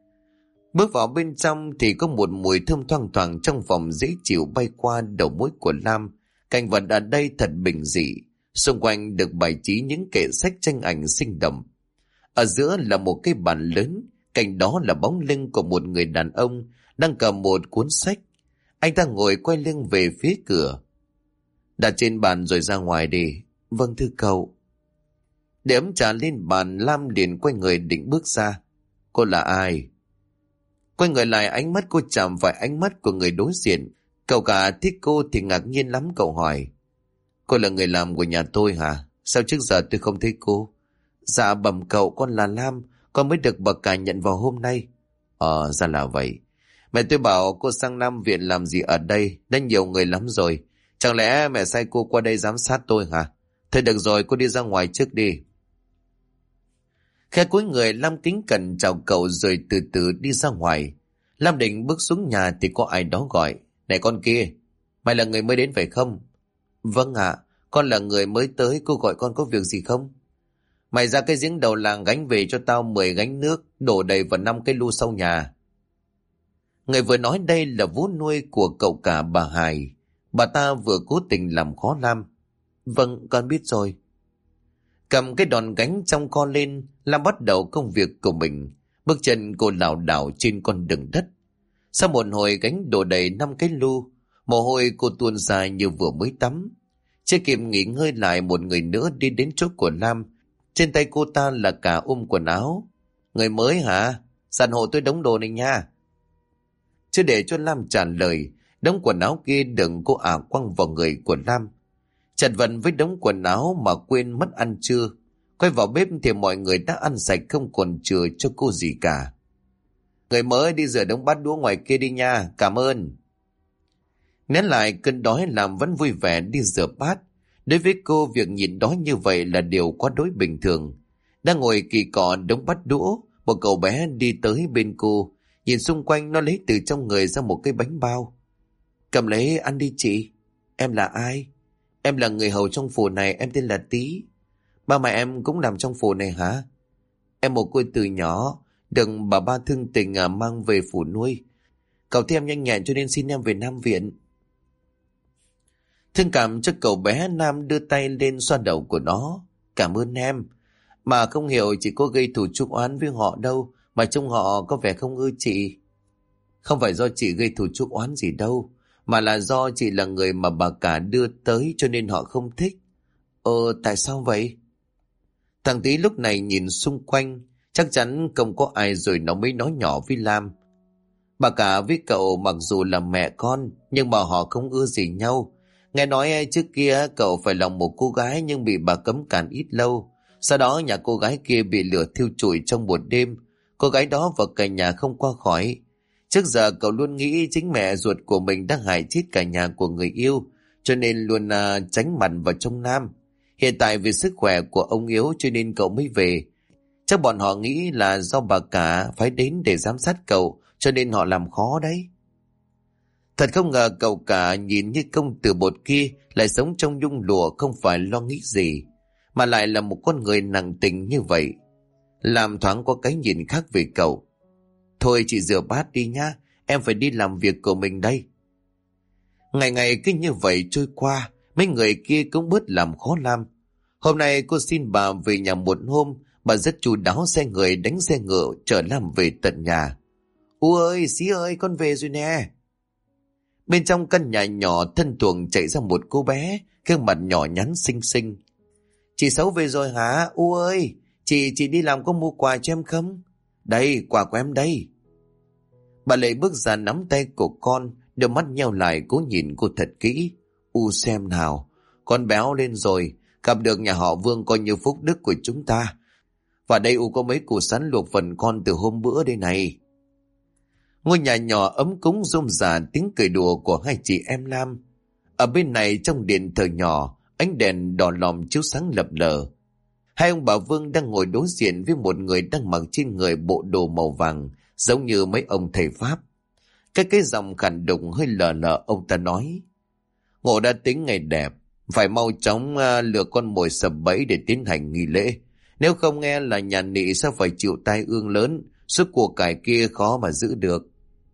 Bước vào bên trong thì có một mùi thơm thoang thoảng trong phòng dễ chịu bay qua đầu mũi của Lam. Cảnh vật ở đây thật bình dị, xung quanh được bày trí những kệ sách tranh ảnh sinh động. Ở giữa là một cái bàn lớn, cạnh đó là bóng lưng của một người đàn ông đang cầm một cuốn sách. Anh ta ngồi quay lưng về phía cửa. Đặt trên bàn rồi ra ngoài đi. Vâng thưa cậu. Để ấm trà lên bàn, Lam liền quay người định bước ra. Cô là ai? Quay người lại, ánh mắt cô chạm phải ánh mắt của người đối diện. Cậu cả thích cô thì ngạc nhiên lắm, cậu hỏi. Cô là người làm của nhà tôi hả? Sao trước giờ tôi không thấy cô? Dạ bẩm cậu, con là Lam, con mới được bà cả nhận vào hôm nay. Ra là vậy. Mẹ tôi bảo cô sang Nam Viện làm gì ở đây, đã nhiều người lắm rồi. Chẳng lẽ mẹ sai cô qua đây giám sát tôi hả? Thôi được rồi, cô đi ra ngoài trước đi. Khẽ cúi người, Lam kính cẩn chào cậu rồi từ từ đi ra ngoài. Lam định bước xuống nhà thì có ai đó gọi. Này con kia, mày là người mới đến phải không? Vâng ạ, con là người mới tới, cô gọi con có việc gì không? Mày ra cái giếng đầu làng gánh về cho tao 10 gánh nước, đổ đầy vào 5 cái lu sau nhà. Người vừa nói đây là vú nuôi của cậu cả bà Hải. Bà ta vừa cố tình làm khó Lam. Vâng, con biết rồi. Cầm cái đòn gánh trong con lên, Lam bắt đầu công việc của mình. Bước chân cô lảo đảo trên con đường đất. Sau một hồi gánh đổ đầy 5 cái lu, mồ hôi cô tuôn ra như vừa mới tắm. Chưa kịp nghỉ ngơi lại, một người nữa đi đến chỗ của Lam. Trên tay cô ta là cả quần áo. Người mới hả? Sàn hộ tôi đống đồ này nha. Chưa để cho Lam trả lời, đống quần áo kia đừng cô quăng vào người của Lam. Chật vật với đống quần áo mà quên mất ăn trưa. Quay vào bếp thì mọi người đã ăn sạch, không còn chừa cho cô gì cả. Người mới đi rửa đống bát đũa ngoài kia đi nha, cảm ơn. Nén lại cơn đói, Lam vẫn vui vẻ đi rửa bát. Đối với cô, việc nhịn đói như vậy là điều quá đối bình thường. Đang ngồi kỳ cọ đống bát đũa, một cậu bé đi tới bên cô. Nhìn xung quanh, nó lấy từ trong người ra một cái bánh bao. Cầm lấy ăn đi chị. Em là ai? Em là người hầu trong phủ này, em tên là Tý. Ba mẹ em cũng làm trong phủ này hả? Em một cô từ nhỏ, được bà ba thương tình mang về phủ nuôi. Cậu thấy em nhanh nhẹn cho nên xin em về Nam Viện. Thương cảm cho cậu bé, Nam đưa tay lên xoa đầu của nó. Cảm ơn em. Mà không hiểu chị có gây thù chuốc oán với họ đâu, mà trông họ có vẻ không ưa chị. Không phải do chị gây thù chuốc oán gì đâu, mà là do chị là người mà bà cả đưa tới cho nên họ không thích. Tại sao vậy? Thằng Tý lúc này nhìn xung quanh, chắc chắn không có ai rồi nó mới nói nhỏ với Lam. Bà cả với cậu mặc dù là mẹ con, nhưng mà họ không ưa gì nhau. Nghe nói trước kia cậu phải lòng một cô gái nhưng bị bà cấm cản ít lâu. Sau đó nhà cô gái kia bị lửa thiêu trụi trong một đêm. Cô gái đó và cả nhà không qua khỏi. Trước giờ cậu luôn nghĩ chính mẹ ruột của mình đã hại chết cả nhà của người yêu, cho nên luôn tránh mặt vào trong Nam. Hiện tại vì sức khỏe của ông yếu cho nên cậu mới về. Chắc bọn họ nghĩ là do bà cả phải đến để giám sát cậu, cho nên họ làm khó đấy. Thật không ngờ cậu cả nhìn như công tử bột kia lại sống trong nhung lụa, không phải lo nghĩ gì, mà lại là một con người nặng tình như vậy. Làm thoáng có cái nhìn khác về cậu. Thôi chị rửa bát đi nhá, em phải đi làm việc của mình đây. Ngày ngày cứ như vậy trôi qua, mấy người kia cũng bớt làm khó Lam. Hôm nay cô xin bà về nhà một hôm, bà rất chu đáo xe người đánh xe ngựa chở Lam về tận nhà. Ơi, Xí ơi, con về rồi nè. Bên trong căn nhà nhỏ thân thuồng chạy ra một cô bé, gương mặt nhỏ nhắn xinh xinh. Chị Sáu về rồi hả? Ơi, chị đi làm có mua quà cho em không? Đây, quà của em đây. Bà Lệ bước ra nắm tay của con, đôi mắt nheo lại cố nhìn cô thật kỹ. Xem nào, con béo lên rồi, gặp được nhà họ Vương coi như phúc đức của chúng ta. Và đây có mấy củ sắn luộc phần con từ hôm bữa đây này. Ngôi nhà nhỏ ấm cúng rôm rả tiếng cười đùa của hai chị em Lam. Ở bên này trong điện thờ nhỏ, ánh đèn đỏ lòm chiếu sáng lập lờ. Hai ông bà Vương đang ngồi đối diện với một người đang mặc trên người bộ đồ màu vàng, giống như mấy ông thầy Pháp. Cái giọng khàn đục hơi lờ lờ, ông ta nói: Ngộ đã tính ngày đẹp, phải mau chóng lừa con mồi sập bẫy để tiến hành nghi lễ. Nếu không nghe là nhà nị sẽ phải chịu tai ương lớn, Số của cải kia khó mà giữ được.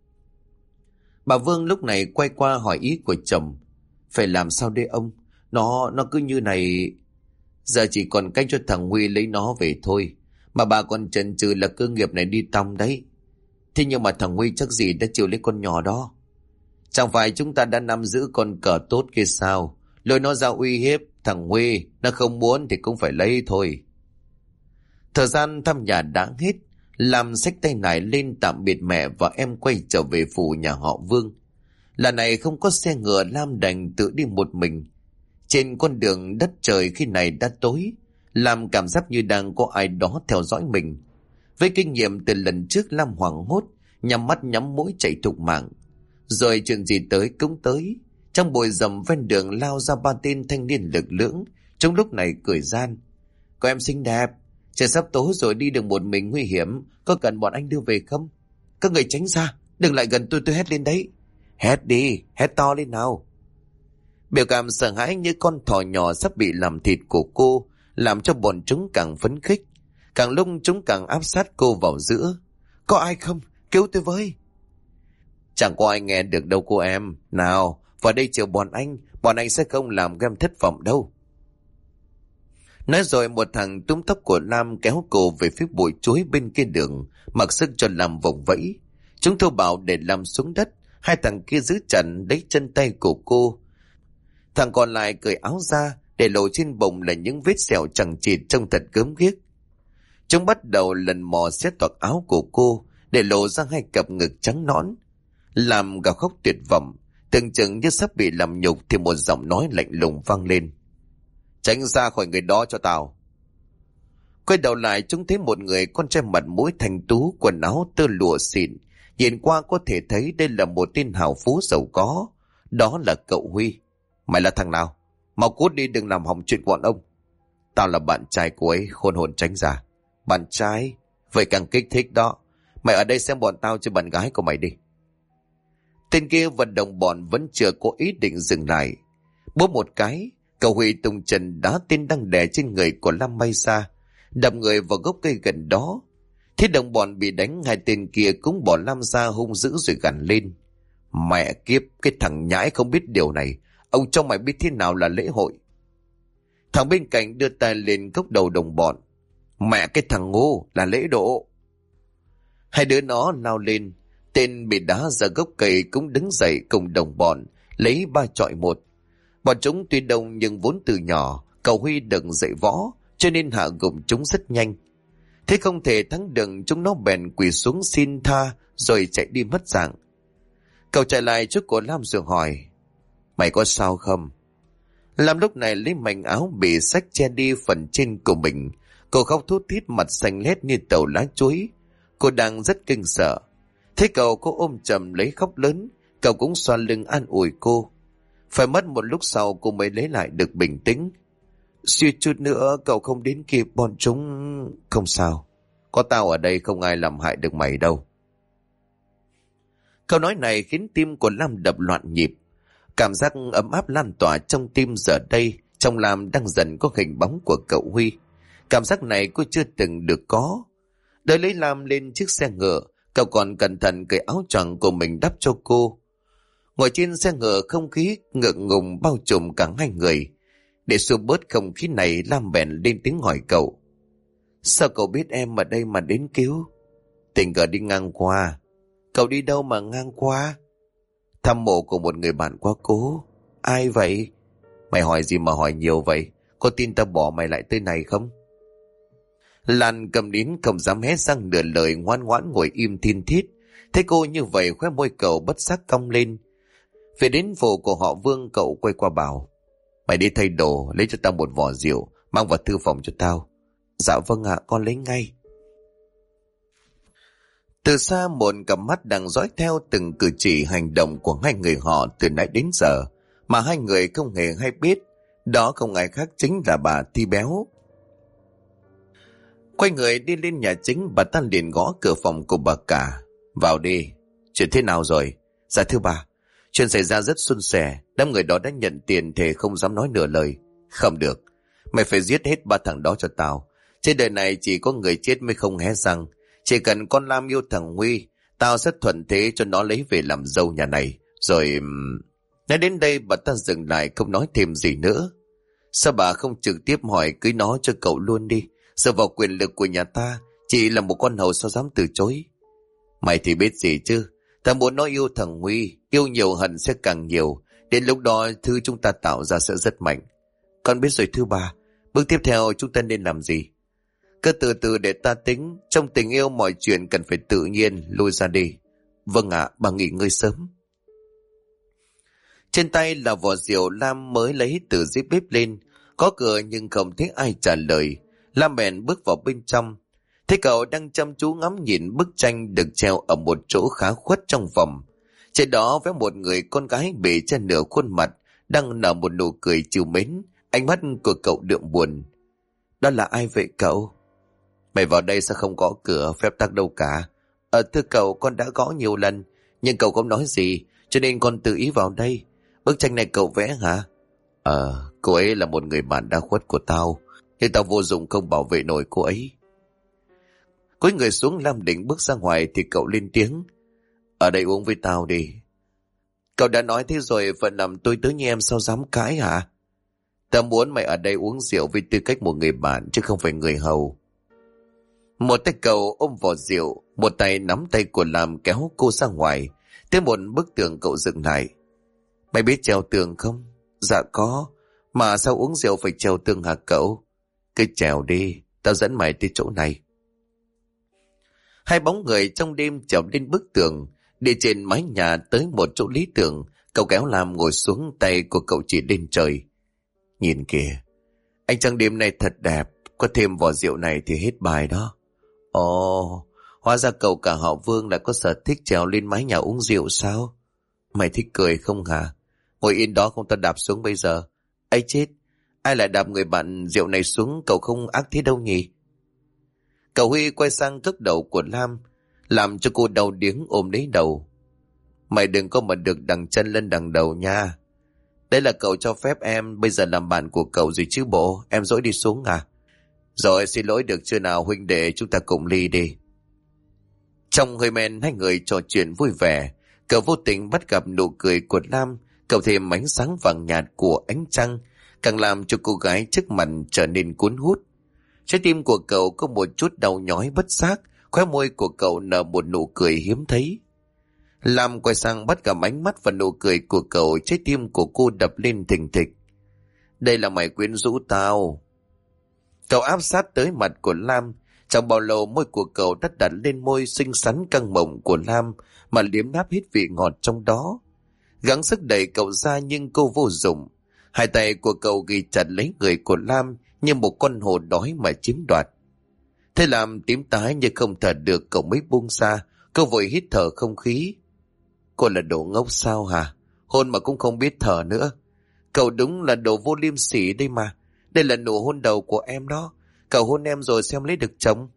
Bà Vương lúc này quay qua hỏi ý của chồng. Phải làm sao đây ông? Nó cứ như này. Giờ chỉ còn cách cho thằng Huy lấy nó về thôi. Mà bà còn chần chừ là cơ nghiệp này đi tong đấy. Thế nhưng mà thằng Huy chắc gì đã chịu lấy con nhỏ đó. Chẳng phải chúng ta đã nắm giữ con cờ tốt kia sao? Lôi nó ra uy hiếp. Thằng Huy nó không muốn thì cũng phải lấy thôi. Thời gian thăm nhà đã hết. Làm xách tay nải lên tạm biệt mẹ và em quay trở về phủ nhà họ Vương. Lần này không có xe ngựa, Lam đành tự đi một mình. Trên con đường đất trời khi này đã tối, Lam cảm giác như đang có ai đó theo dõi mình. Với kinh nghiệm từ lần trước, Lam hoảng hốt, nhắm mắt nhắm mũi chạy thục mạng. Rồi chuyện gì tới cũng tới. Trong bụi rậm ven đường lao ra ba tên thanh niên lực lưỡng, trong lúc này cười gian. Cô em xinh đẹp, trời sắp tối rồi, đi đường một mình nguy hiểm, có cần bọn anh đưa về không? Các người tránh ra, đừng lại gần tôi hét lên đấy. Hét đi, hét to lên nào. Biểu cảm sợ hãi như con thỏ nhỏ sắp bị làm thịt của cô làm cho bọn chúng càng phấn khích. Càng lúc chúng càng áp sát cô vào giữa. Có ai không? Cứu tôi với. Chẳng có ai nghe được đâu cô em. Nào, vào đây chờ bọn anh sẽ không làm em thất vọng đâu. Nói rồi một thằng túm tóc của Lam kéo cô về phía bụi chuối bên kia đường, mặc sức cho Lam vùng vẫy. Chúng thô bạo để Lam xuống đất. Hai thằng kia giữ chặt lấy chân tay của cô. Thằng còn lại cởi áo ra, để lộ trên bụng là những vết sẹo chằng chịt trông thật gớm ghiếc. Chúng bắt đầu lần mò xé toạc áo của cô, để lộ ra hai cặp ngực trắng nõn. Làm gào khóc tuyệt vọng, tưởng chừng như sắp bị làm nhục thì một giọng nói lạnh lùng vang lên. Tránh ra khỏi người đó cho tao. Quay đầu lại chúng thấy một người con trai mặt mũi thanh tú, quần áo tơ lụa xịn. Nhìn qua có thể thấy đây là một tên hào phú giàu có. Đó là cậu Huy. Mày là thằng nào? Mau cút đi, đừng làm hỏng chuyện của bọn ông. Tao là bạn trai của ấy, khôn hồn tránh ra. Bạn trai? Vậy càng kích thích đó. Mày ở đây xem bọn tao chứ bạn gái của mày đi. Tên kia và đồng bọn vẫn chưa có ý định dừng lại. Bốp một cái, cậu Huy tung chân đá tên đang đè trên người của Lam bay xa, đập người vào gốc cây gần đó. Thế đồng bọn bị đánh, hai tên kia cũng bỏ Lam ra hung dữ rồi gằn lên. Mẹ kiếp, cái thằng nhãi không biết điều này. Ông cho mày biết thế nào là lễ hội. Thằng bên cạnh đưa tay lên cốc đầu đồng bọn. Mẹ cái thằng ngu, là lễ độ. Hai đứa nó lao lên. Tên bị đá ra gốc cây cũng đứng dậy cùng đồng bọn, lấy 3 chọi 1. Bọn chúng tuy đông nhưng vốn từ nhỏ cậu Huy đừng dạy võ, cho nên hạ gục chúng rất nhanh. Thế không thể thắng đừng, chúng nó bèn quỳ xuống xin tha rồi chạy đi mất dạng. Cậu chạy lại trước của Lam rồi hỏi. Mày có sao không? Lam lúc này lấy mảnh áo bị xách che đi phần trên của mình. Cô khóc thút thít, mặt xanh lét như tàu lá chuối. Cô đang rất kinh sợ. Thế cậu cô ôm chầm lấy khóc lớn. Cậu cũng xoa lưng an ủi cô. Phải mất một lúc sau cô mới lấy lại được bình tĩnh. Suýt chút nữa cậu không đến kịp bọn chúng. Không sao, có tao ở đây không ai làm hại được mày đâu. Câu nói này khiến tim của Lam đập loạn nhịp. Cảm giác ấm áp lan tỏa trong tim giờ đây. Trong Lam đang dần có hình bóng của cậu Huy. Cảm giác này cô chưa từng được có. Đợi lấy Lam lên chiếc xe ngựa, cậu còn cẩn thận cởi áo choàng của mình đắp cho cô. Ngồi trên xe ngựa, không khí ngượng ngùng bao trùm cả hai người. Để xua bớt không khí này, Lam bèn lên tiếng hỏi cậu. Sao cậu biết em ở đây mà đến cứu? Tình cờ đi ngang qua. Cậu đi đâu mà ngang qua? Thăm mộ của một người bạn quá cố. Ai vậy? Mày hỏi gì mà hỏi nhiều vậy? Có tin tao bỏ mày lại tới này không? Lan cầm nín không dám hé răng nửa lời, ngoan ngoãn ngồi im thiên thít. Thấy cô như vậy, khóe môi cậu bất giác cong lên. Về đến phủ của họ Vương, cậu quay qua bảo. Mày đi thay đồ, lấy cho tao một vò rượu, mang vào thư phòng cho tao. Dạ vâng ạ, con lấy ngay. Từ xa một cặp mắt đang dõi theo từng cử chỉ hành động của hai người họ từ nãy đến giờ, mà hai người không hề hay biết. Đó không ai khác chính là bà Thi Béo. Quay người đi lên nhà chính, bà ta liền gõ cửa phòng của bà cả. Vào đi. Chuyện thế nào rồi? Dạ thưa bà, chuyện xảy ra rất suôn sẻ. Đám người đó đã nhận tiền, thề không dám nói nửa lời. Không được, mày phải giết hết 3 thằng đó cho tao. Trên đời này chỉ có người chết mới không hé răng. Chỉ cần con Lam yêu thằng Huy, tao sẽ thuận thế cho nó lấy về làm dâu nhà này. Rồi... Nói đến đây bà ta dừng lại không nói thêm gì nữa. Sao bà không trực tiếp hỏi cưới nó cho cậu luôn đi? Dựa vào quyền lực của nhà ta, chỉ là một con hầu sao dám từ chối? Mày thì biết gì chứ? Ta muốn nó yêu thằng Huy, yêu nhiều hận sẽ càng nhiều. Đến lúc đó thứ chúng ta tạo ra sẽ rất mạnh. Con biết rồi thưa bà. Bước tiếp theo chúng ta nên làm gì? Cứ từ từ để ta tính. Trong tình yêu mọi chuyện cần phải tự nhiên. Lui ra đi. Vâng ạ, bà nghỉ ngơi sớm. Trên tay là vỏ rượu Lam mới lấy từ dưới bếp lên. Có cửa nhưng không thấy ai trả lời. Lam bèn bước vào bên trong. Thấy cậu đang chăm chú ngắm nhìn bức tranh được treo ở một chỗ khá khuất trong phòng. Trên đó vẽ một người con gái bể trên nửa khuôn mặt, đang nở một nụ cười trìu mến. Ánh mắt của cậu đượm buồn. Đó là ai vậy cậu? Mày vào đây sao không gõ cửa, phép tắc đâu cả. Thưa cậu, con đã gõ nhiều lần, nhưng cậu không nói gì, cho nên con tự ý vào đây. Bức tranh này cậu vẽ hả? Cô ấy là một người bạn đã khuất của tao, nhưng tao vô dụng không bảo vệ nổi cô ấy. Cúi người xuống Lam định bước ra ngoài thì cậu lên tiếng. Ở đây uống với tao đi. Cậu đã nói thế rồi, phận làm tôi tớ như em sao dám cãi hả? Tao muốn mày ở đây uống rượu với tư cách một người bạn chứ không phải người hầu. Một tay cậu ôm vỏ rượu, một tay nắm tay của Lam kéo cô ra ngoài. Tới một bức tường cậu dừng lại. Mày biết trèo tường không? Dạ có. Mà sao uống rượu phải trèo tường hả cậu? Cứ trèo đi, tao dẫn mày tới chỗ này. Hai bóng người trong đêm trèo lên bức tường, đi trên mái nhà tới một chỗ lý tưởng. Cậu kéo Lam ngồi xuống, tay của cậu chỉ lên trời. Nhìn kìa, ánh trăng đêm nay thật đẹp, có thêm vỏ rượu này thì hết bài đó. Ồ, hóa ra cậu cả họ Vương lại có sở thích trèo lên mái nhà uống rượu sao? Mày thích cười không hả? Ngồi yên đó không tao đạp xuống bây giờ. Ấy chết, ai lại đạp người bạn rượu này xuống, cậu không ác thế đâu nhỉ? Cậu Huy quay sang cước đầu của Lam, làm cho cô đau điếng ôm lấy đầu. Mày đừng có mà được đằng chân lên đằng đầu nha. Đây là cậu cho phép em bây giờ làm bạn của cậu rồi chứ bộ, em dỗi đi xuống à? Rồi xin lỗi được chưa nào huynh đệ, chúng ta cùng ly đi. Trong hơi men hai người trò chuyện vui vẻ, cậu vô tình bắt gặp nụ cười của Lam, cậu thêm ánh sáng vàng nhạt của ánh trăng, càng làm cho cô gái trước mặt trở nên cuốn hút. Trái tim của cậu có một chút đau nhói bất giác, khóe môi của cậu nở một nụ cười hiếm thấy. Lam quay sang bắt gặp ánh mắt và nụ cười của cậu, trái tim của cô đập lên thình thịch. Đây là mày quyến rũ tao. Cậu áp sát tới mặt của Lam, trong bao lâu môi của cậu đã đặt lên môi xinh xắn căng mộng của Lam mà liếm náp hết vị ngọt trong đó. Gắng sức đẩy cậu ra nhưng cô vô dụng. Hai tay của cậu ghi chặt lấy người của Lam như một con hổ đói mà chiếm đoạt. Thế làm tím tái nhưng không thở được, cậu mới buông ra. Cậu vội hít thở không khí. Cô là đồ ngốc sao hả? Hôn mà cũng không biết thở nữa. Cậu đúng là đồ vô liêm sỉ đây mà. Đây là nụ hôn đầu của em đó. Cậu hôn em rồi xem lấy được chồng.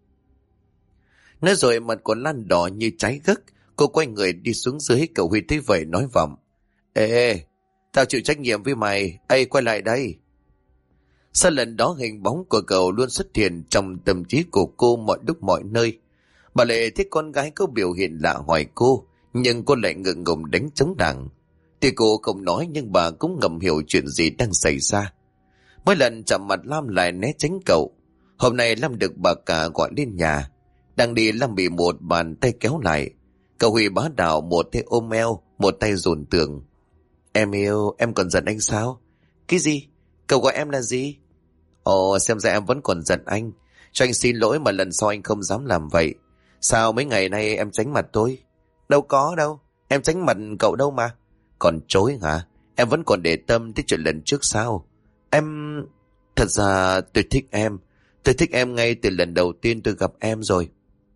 Nói rồi mặt của Lan đỏ như trái gấc. Cô quay người đi xuống dưới. Cậu Huy thấy vậy nói vọng. Ê, tao chịu trách nhiệm với mày. Ê, quay lại đây. Sau lần đó hình bóng của cậu luôn xuất hiện trong tâm trí của cô mọi lúc mọi nơi. Bà Lệ thấy con gái có biểu hiện lạ hỏi cô, nhưng cô lại ngượng ngùng đánh trống đảng. Thì cô không nói nhưng bà cũng ngầm hiểu chuyện gì đang xảy ra. Mỗi lần chạm mặt Lam lại né tránh cậu. Hôm nay Lam được bà cả gọi lên nhà. Đang đi Lam bị một bàn tay kéo lại. Cậu Huy bá đạo, một tay ôm eo, một tay dồn tường. Em yêu, em còn giận anh sao? Cái gì? Cậu gọi em là gì? Ồ, xem ra em vẫn còn giận anh. Cho anh xin lỗi mà lần sau anh không dám làm vậy. Sao mấy ngày nay em tránh mặt tôi? Đâu có đâu, em tránh mặt cậu đâu mà. Còn chối hả? Em vẫn còn để tâm tới chuyện lần trước sao? Em... Thật ra tôi thích em. Tôi thích em ngay từ lần đầu tiên tôi gặp em rồi.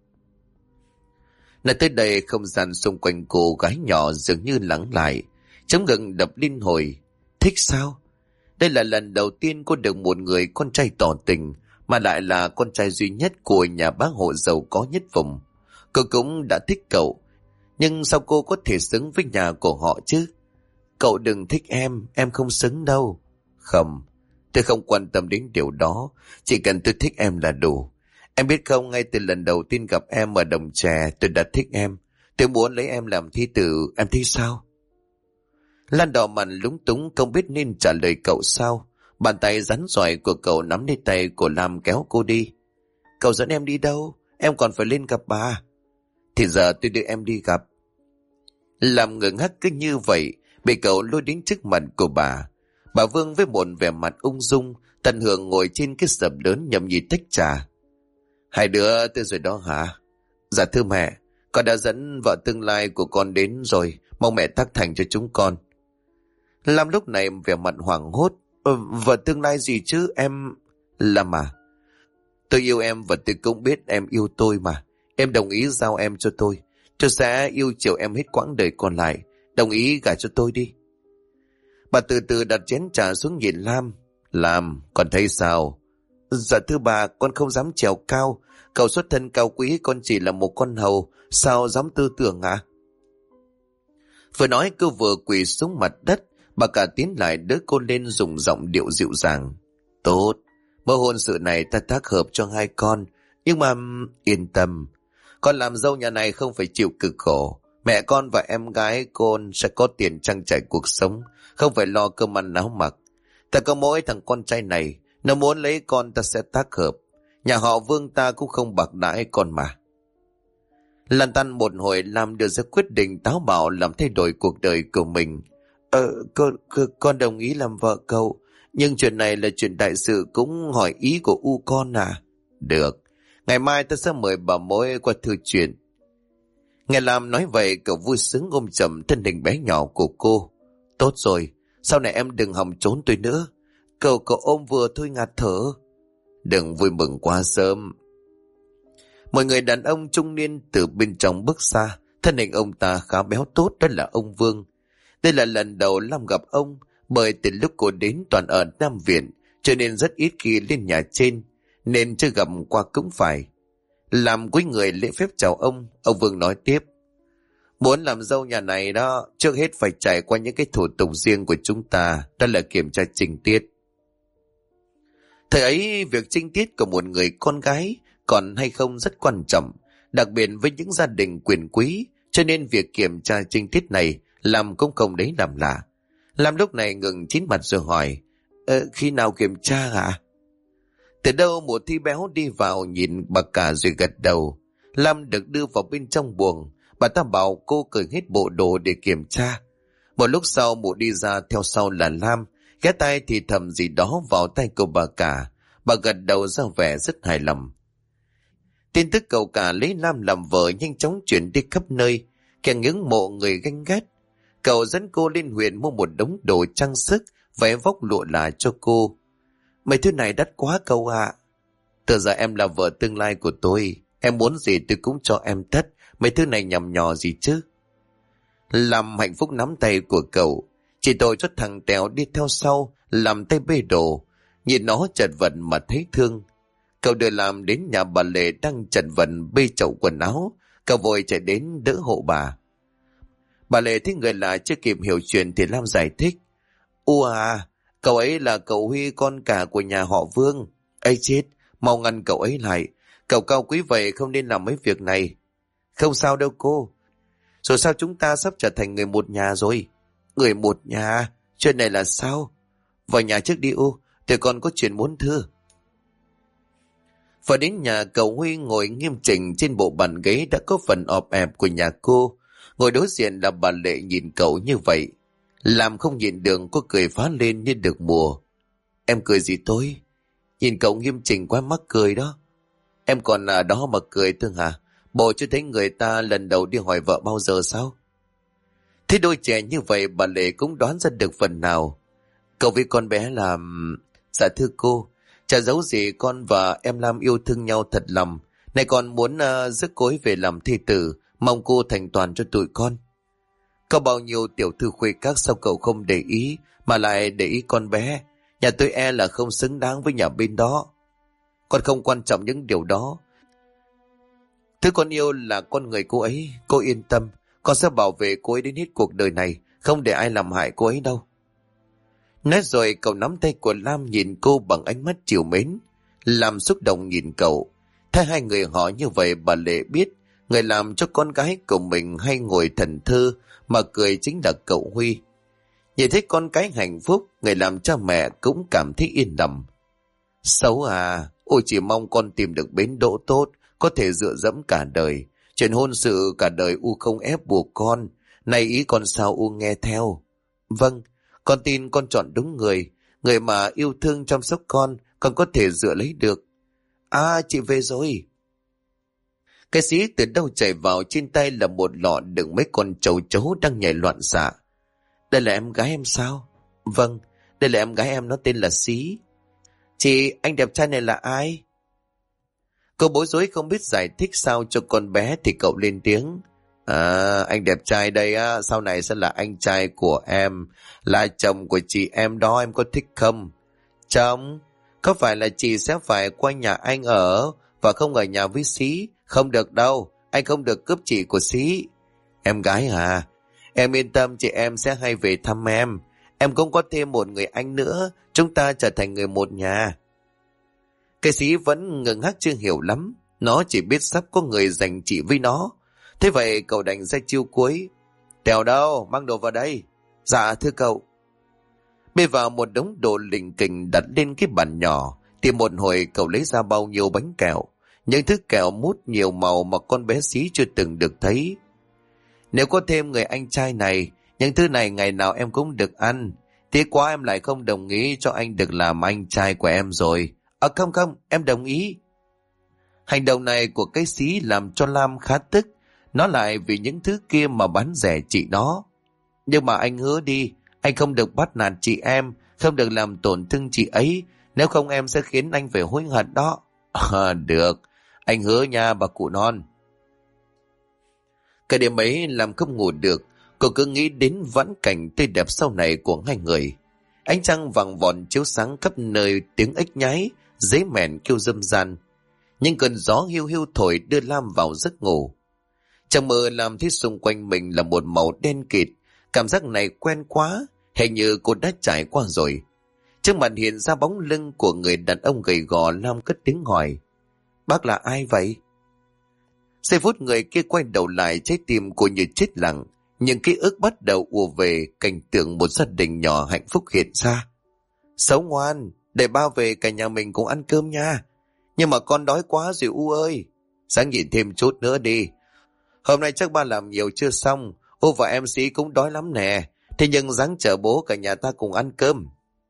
Nói tới đây không gian xung quanh cô gái nhỏ dường như lắng lại. Chống ngực đập liên hồi. Thích sao? Đây là lần đầu tiên cô được một người con trai tỏ tình, mà lại là con trai duy nhất của nhà bác hộ giàu có nhất vùng. Cô cũng đã thích cậu, nhưng sao cô có thể xứng với nhà của họ chứ? Cậu đừng thích em không xứng đâu. Không, tôi không quan tâm đến điều đó, chỉ cần tôi thích em là đủ. Em biết không, ngay từ lần đầu tiên gặp em ở Đồng Chè, tôi đã thích em. Tôi muốn lấy em làm thí tử, em thấy sao? Lan đỏ mặt lúng túng không biết nên trả lời cậu sao. Bàn tay rắn giỏi của cậu nắm lấy tay của Lam kéo cô đi. Cậu dẫn em đi đâu? Em còn phải lên gặp bà. Thì giờ tôi đưa em đi gặp. Lam ngừng hắc cứ như vậy, bị cậu lôi đến trước mặt của bà. Bà Vương với một vẻ mặt ung dung, tận hưởng ngồi trên cái sập lớn nhâm nhi tách trà. Hai đứa tới rồi đó hả? Dạ thưa mẹ, con đã dẫn vợ tương lai của con đến rồi, mong mẹ tác thành cho chúng con. Lam lúc này vẻ mặt hoảng hốt. Vợ tương lai gì chứ em... Lam à, tôi yêu em và tôi cũng biết em yêu tôi mà. Em đồng ý giao em cho tôi. Tôi sẽ yêu chiều em hết quãng đời còn lại. Đồng ý gả cho tôi đi. Bà từ từ đặt chén trà xuống nhìn Lam. Lam, con thấy sao? Dạ thưa bà, con không dám trèo cao. Cậu xuất thân cao quý, con chỉ là một con hầu. Sao dám tư tưởng ạ? Vừa nói cô vừa quỳ xuống mặt đất. Bà cả tiến lại đỡ cô lên dùng giọng điệu dịu dàng. Tốt, mơ hôn sự này ta tác hợp cho hai con. Nhưng mà yên tâm, con làm dâu nhà này không phải chịu cực khổ. Mẹ con và em gái con sẽ có tiền trang trải cuộc sống, không phải lo cơm ăn áo mặc. Ta có mỗi thằng con trai này, nó muốn lấy con ta sẽ tác hợp. Nhà họ Vương ta cũng không bạc đãi con mà. Lăn tăn một hồi Lam đưa ra quyết định táo bạo làm thay đổi cuộc đời của mình. Con đồng ý làm vợ cậu, nhưng chuyện này là chuyện đại sự, cũng hỏi ý của U con à? Được, ngày mai ta sẽ mời bà mối qua thư chuyện. Nghe Lam nói vậy, cậu vui sướng ôm chầm thân hình bé nhỏ của cô. Tốt rồi, sau này em đừng hòng trốn tôi nữa. Cậu ôm vừa thôi ngạt thở. Đừng vui mừng quá sớm. Một người đàn ông trung niên từ bên trong bước ra, thân hình ông ta khá béo tốt, đó là ông Vương. Đây là lần đầu Lam gặp ông, bởi từ lúc cô đến toàn ở Nam Viện, cho nên rất ít khi lên nhà trên, nên chưa gặp qua cũng phải. Làm quý người lễ phép chào ông Vương nói tiếp. Muốn làm dâu nhà này đó, trước hết phải trải qua những cái thủ tục riêng của chúng ta, đó là kiểm tra trinh tiết. Thời ấy, việc trinh tiết của một người con gái còn hay không rất quan trọng, đặc biệt với những gia đình quyền quý, cho nên việc kiểm tra trinh tiết này làm cũng không đấy làm lạ. Làm lúc này ngừng chín mặt rồi hỏi, khi nào kiểm tra hả? Từ đâu một thi béo đi vào nhìn bà cả rồi gật đầu. Lam được đưa vào bên trong buồng, bà ta bảo cô cởi hết bộ đồ để kiểm tra. Một lúc sau mụ đi ra, theo sau là Lam, ghé tai thì thầm gì đó vào tay của bà cả. Bà gật đầu ra vẻ rất hài lòng. Tin tức cậu cả lấy Lam làm vợ nhanh chóng chuyển đi khắp nơi, kẻ ngưỡng mộ người ganh ghét. Cậu dẫn cô lên huyện mua một đống đồ trang sức, váy vóc lụa là cho cô. Mấy thứ này đắt quá cậu ạ. Từ giờ em là vợ tương lai của tôi, em muốn gì tôi cũng cho em tất, mấy thứ này nhằm nhò gì chứ. Làm hạnh phúc nắm tay của cậu, chỉ tội cho thằng Tèo đi theo sau, làm tay bê đồ, nhìn nó chật vật mà thấy thương. Cậu đưa Lam đến nhà bà Lệ đang chật vật bê chậu quần áo, cậu vội chạy đến đỡ hộ bà. Bà Lệ thấy người lạ chưa kịp hiểu chuyện thì Lam giải thích. Cậu ấy là cậu Huy, con cả của nhà họ Vương. Ây chết, mau ngăn cậu ấy lại. Cậu cao quý vậy không nên làm mấy việc này. Không sao đâu cô. Rồi sao chúng ta sắp trở thành người một nhà rồi? Người một nhà? Chuyện này là sao? Vào nhà trước đi thì con có chuyện muốn thưa. Vào đến nhà, cậu Huy ngồi nghiêm chỉnh trên bộ bàn ghế đã có phần ọp ẹp của nhà cô. Ngồi đối diện là bà Lệ nhìn cậu như vậy. Làm không nhìn đường, cô cười phá lên như được mùa. Em cười gì tôi? Nhìn cậu nghiêm chỉnh quá mắc cười đó. Em còn ở đó mà cười thương hả? Bộ chưa thấy người ta lần đầu đi hỏi vợ bao giờ sao? Thế đôi trẻ như vậy bà Lệ cũng đoán ra được phần nào. Cậu với con bé là... Dạ thưa cô, chả giấu gì con và em Lam yêu thương nhau thật lòng. Này con muốn rước cô ấy về làm thê tử, mong cô thành toàn cho tụi con. Có bao nhiêu tiểu thư khuê các sao cậu không để ý, mà lại để ý con bé. Nhà tôi e là không xứng đáng với nhà bên đó. Con không quan trọng những điều đó. Thứ con yêu là con người cô ấy, cô yên tâm. Con sẽ bảo vệ cô ấy đến hết cuộc đời này, không để ai làm hại cô ấy đâu. Nói rồi cậu nắm tay của Lam nhìn cô bằng ánh mắt trìu mến. Lam xúc động nhìn cậu. Thấy hai người họ như vậy, bà Lệ biết người làm cho con gái của mình hay ngồi thẫn thờ mà cười chính là cậu Huy. Nhìn thấy con cái hạnh phúc, người làm cha mẹ cũng cảm thấy yên lòng. Xấu à, ôi chỉ mong con tìm được bến đỗ tốt, có thể dựa dẫm cả đời. Chuyện hôn sự cả đời U không ép buộc con, nay ý con sao U nghe theo. Vâng, con tin con chọn đúng người, người mà yêu thương chăm sóc con có thể dựa lấy được. À, chị về rồi. Cái xí từ đâu chạy vào, trên tay là một lọ đựng mấy con trâu chấu đang nhảy loạn xạ. Đây là em gái em sao? Vâng, đây là em gái em, nó tên là Xí. Chị, anh đẹp trai này là ai? Cô bối rối không biết giải thích sao cho con bé thì cậu lên tiếng. À, anh đẹp trai đây á, sau này sẽ là anh trai của em, là chồng của chị em đó, em có thích không? Chồng? Có phải là chị sẽ phải qua nhà anh ở và không ở nhà với Xí? Không được đâu, anh không được cướp chị của Xí. Em gái à? Em yên tâm, chị em sẽ hay về thăm em. Em cũng có thêm một người anh nữa, chúng ta trở thành người một nhà. Cái Xí vẫn ngừng hắc chưa hiểu lắm, nó chỉ biết sắp có người giành chị với nó. Thế vậy cậu đành ra chiêu cuối. Tèo đâu, mang đồ vào đây. Dạ thưa cậu. Bê vào một đống đồ lỉnh kỉnh đặt lên cái bàn nhỏ, thì một hồi cậu lấy ra bao nhiêu bánh kẹo, những thứ kẹo mút nhiều màu mà con bé Xí chưa từng được thấy. Nếu có thêm người anh trai này, những thứ này ngày nào em cũng được ăn. Tiếc quá em lại không đồng ý cho anh được làm anh trai của em rồi. À không không, em đồng ý. Hành động này của cái Xí làm cho Lam khá tức. Nó lại vì những thứ kia mà bán rẻ chị nó. Nhưng mà anh hứa đi, anh không được bắt nạt chị em, không được làm tổn thương chị ấy, nếu không em sẽ khiến anh phải hối hận đó. À, được, anh hứa nha bà cụ non. Cái đêm ấy làm không ngủ được, cô cứ nghĩ đến vãn cảnh tươi đẹp sau này của hai người. Ánh trăng vàng vòn chiếu sáng khắp nơi, tiếng ếch nhái, dế mèn kêu râm ran. Nhưng cơn gió hiu hiu thổi đưa Lam vào giấc ngủ. Trong mơ Lam thấy xung quanh mình là một màu đen kịt. Cảm giác này quen quá, hình như cô đã trải qua rồi. Trước mặt hiện ra bóng lưng của người đàn ông gầy gò. Lam cất tiếng hỏi: Bác là ai vậy? Giây phút người kia quay đầu lại, trái tim cô như chết lặng. Những ký ức bắt đầu ùa về, cảnh tượng một gia đình nhỏ hạnh phúc hiện ra. Xấu ngoan, để ba về cả nhà mình cùng ăn cơm nha. Nhưng mà con đói quá rồi U ơi. Sáng nhịn thêm chút nữa đi. Hôm nay chắc ba làm nhiều chưa xong. U và em Sĩ cũng đói lắm nè. Thế nhưng ráng chờ bố cả nhà ta cùng ăn cơm.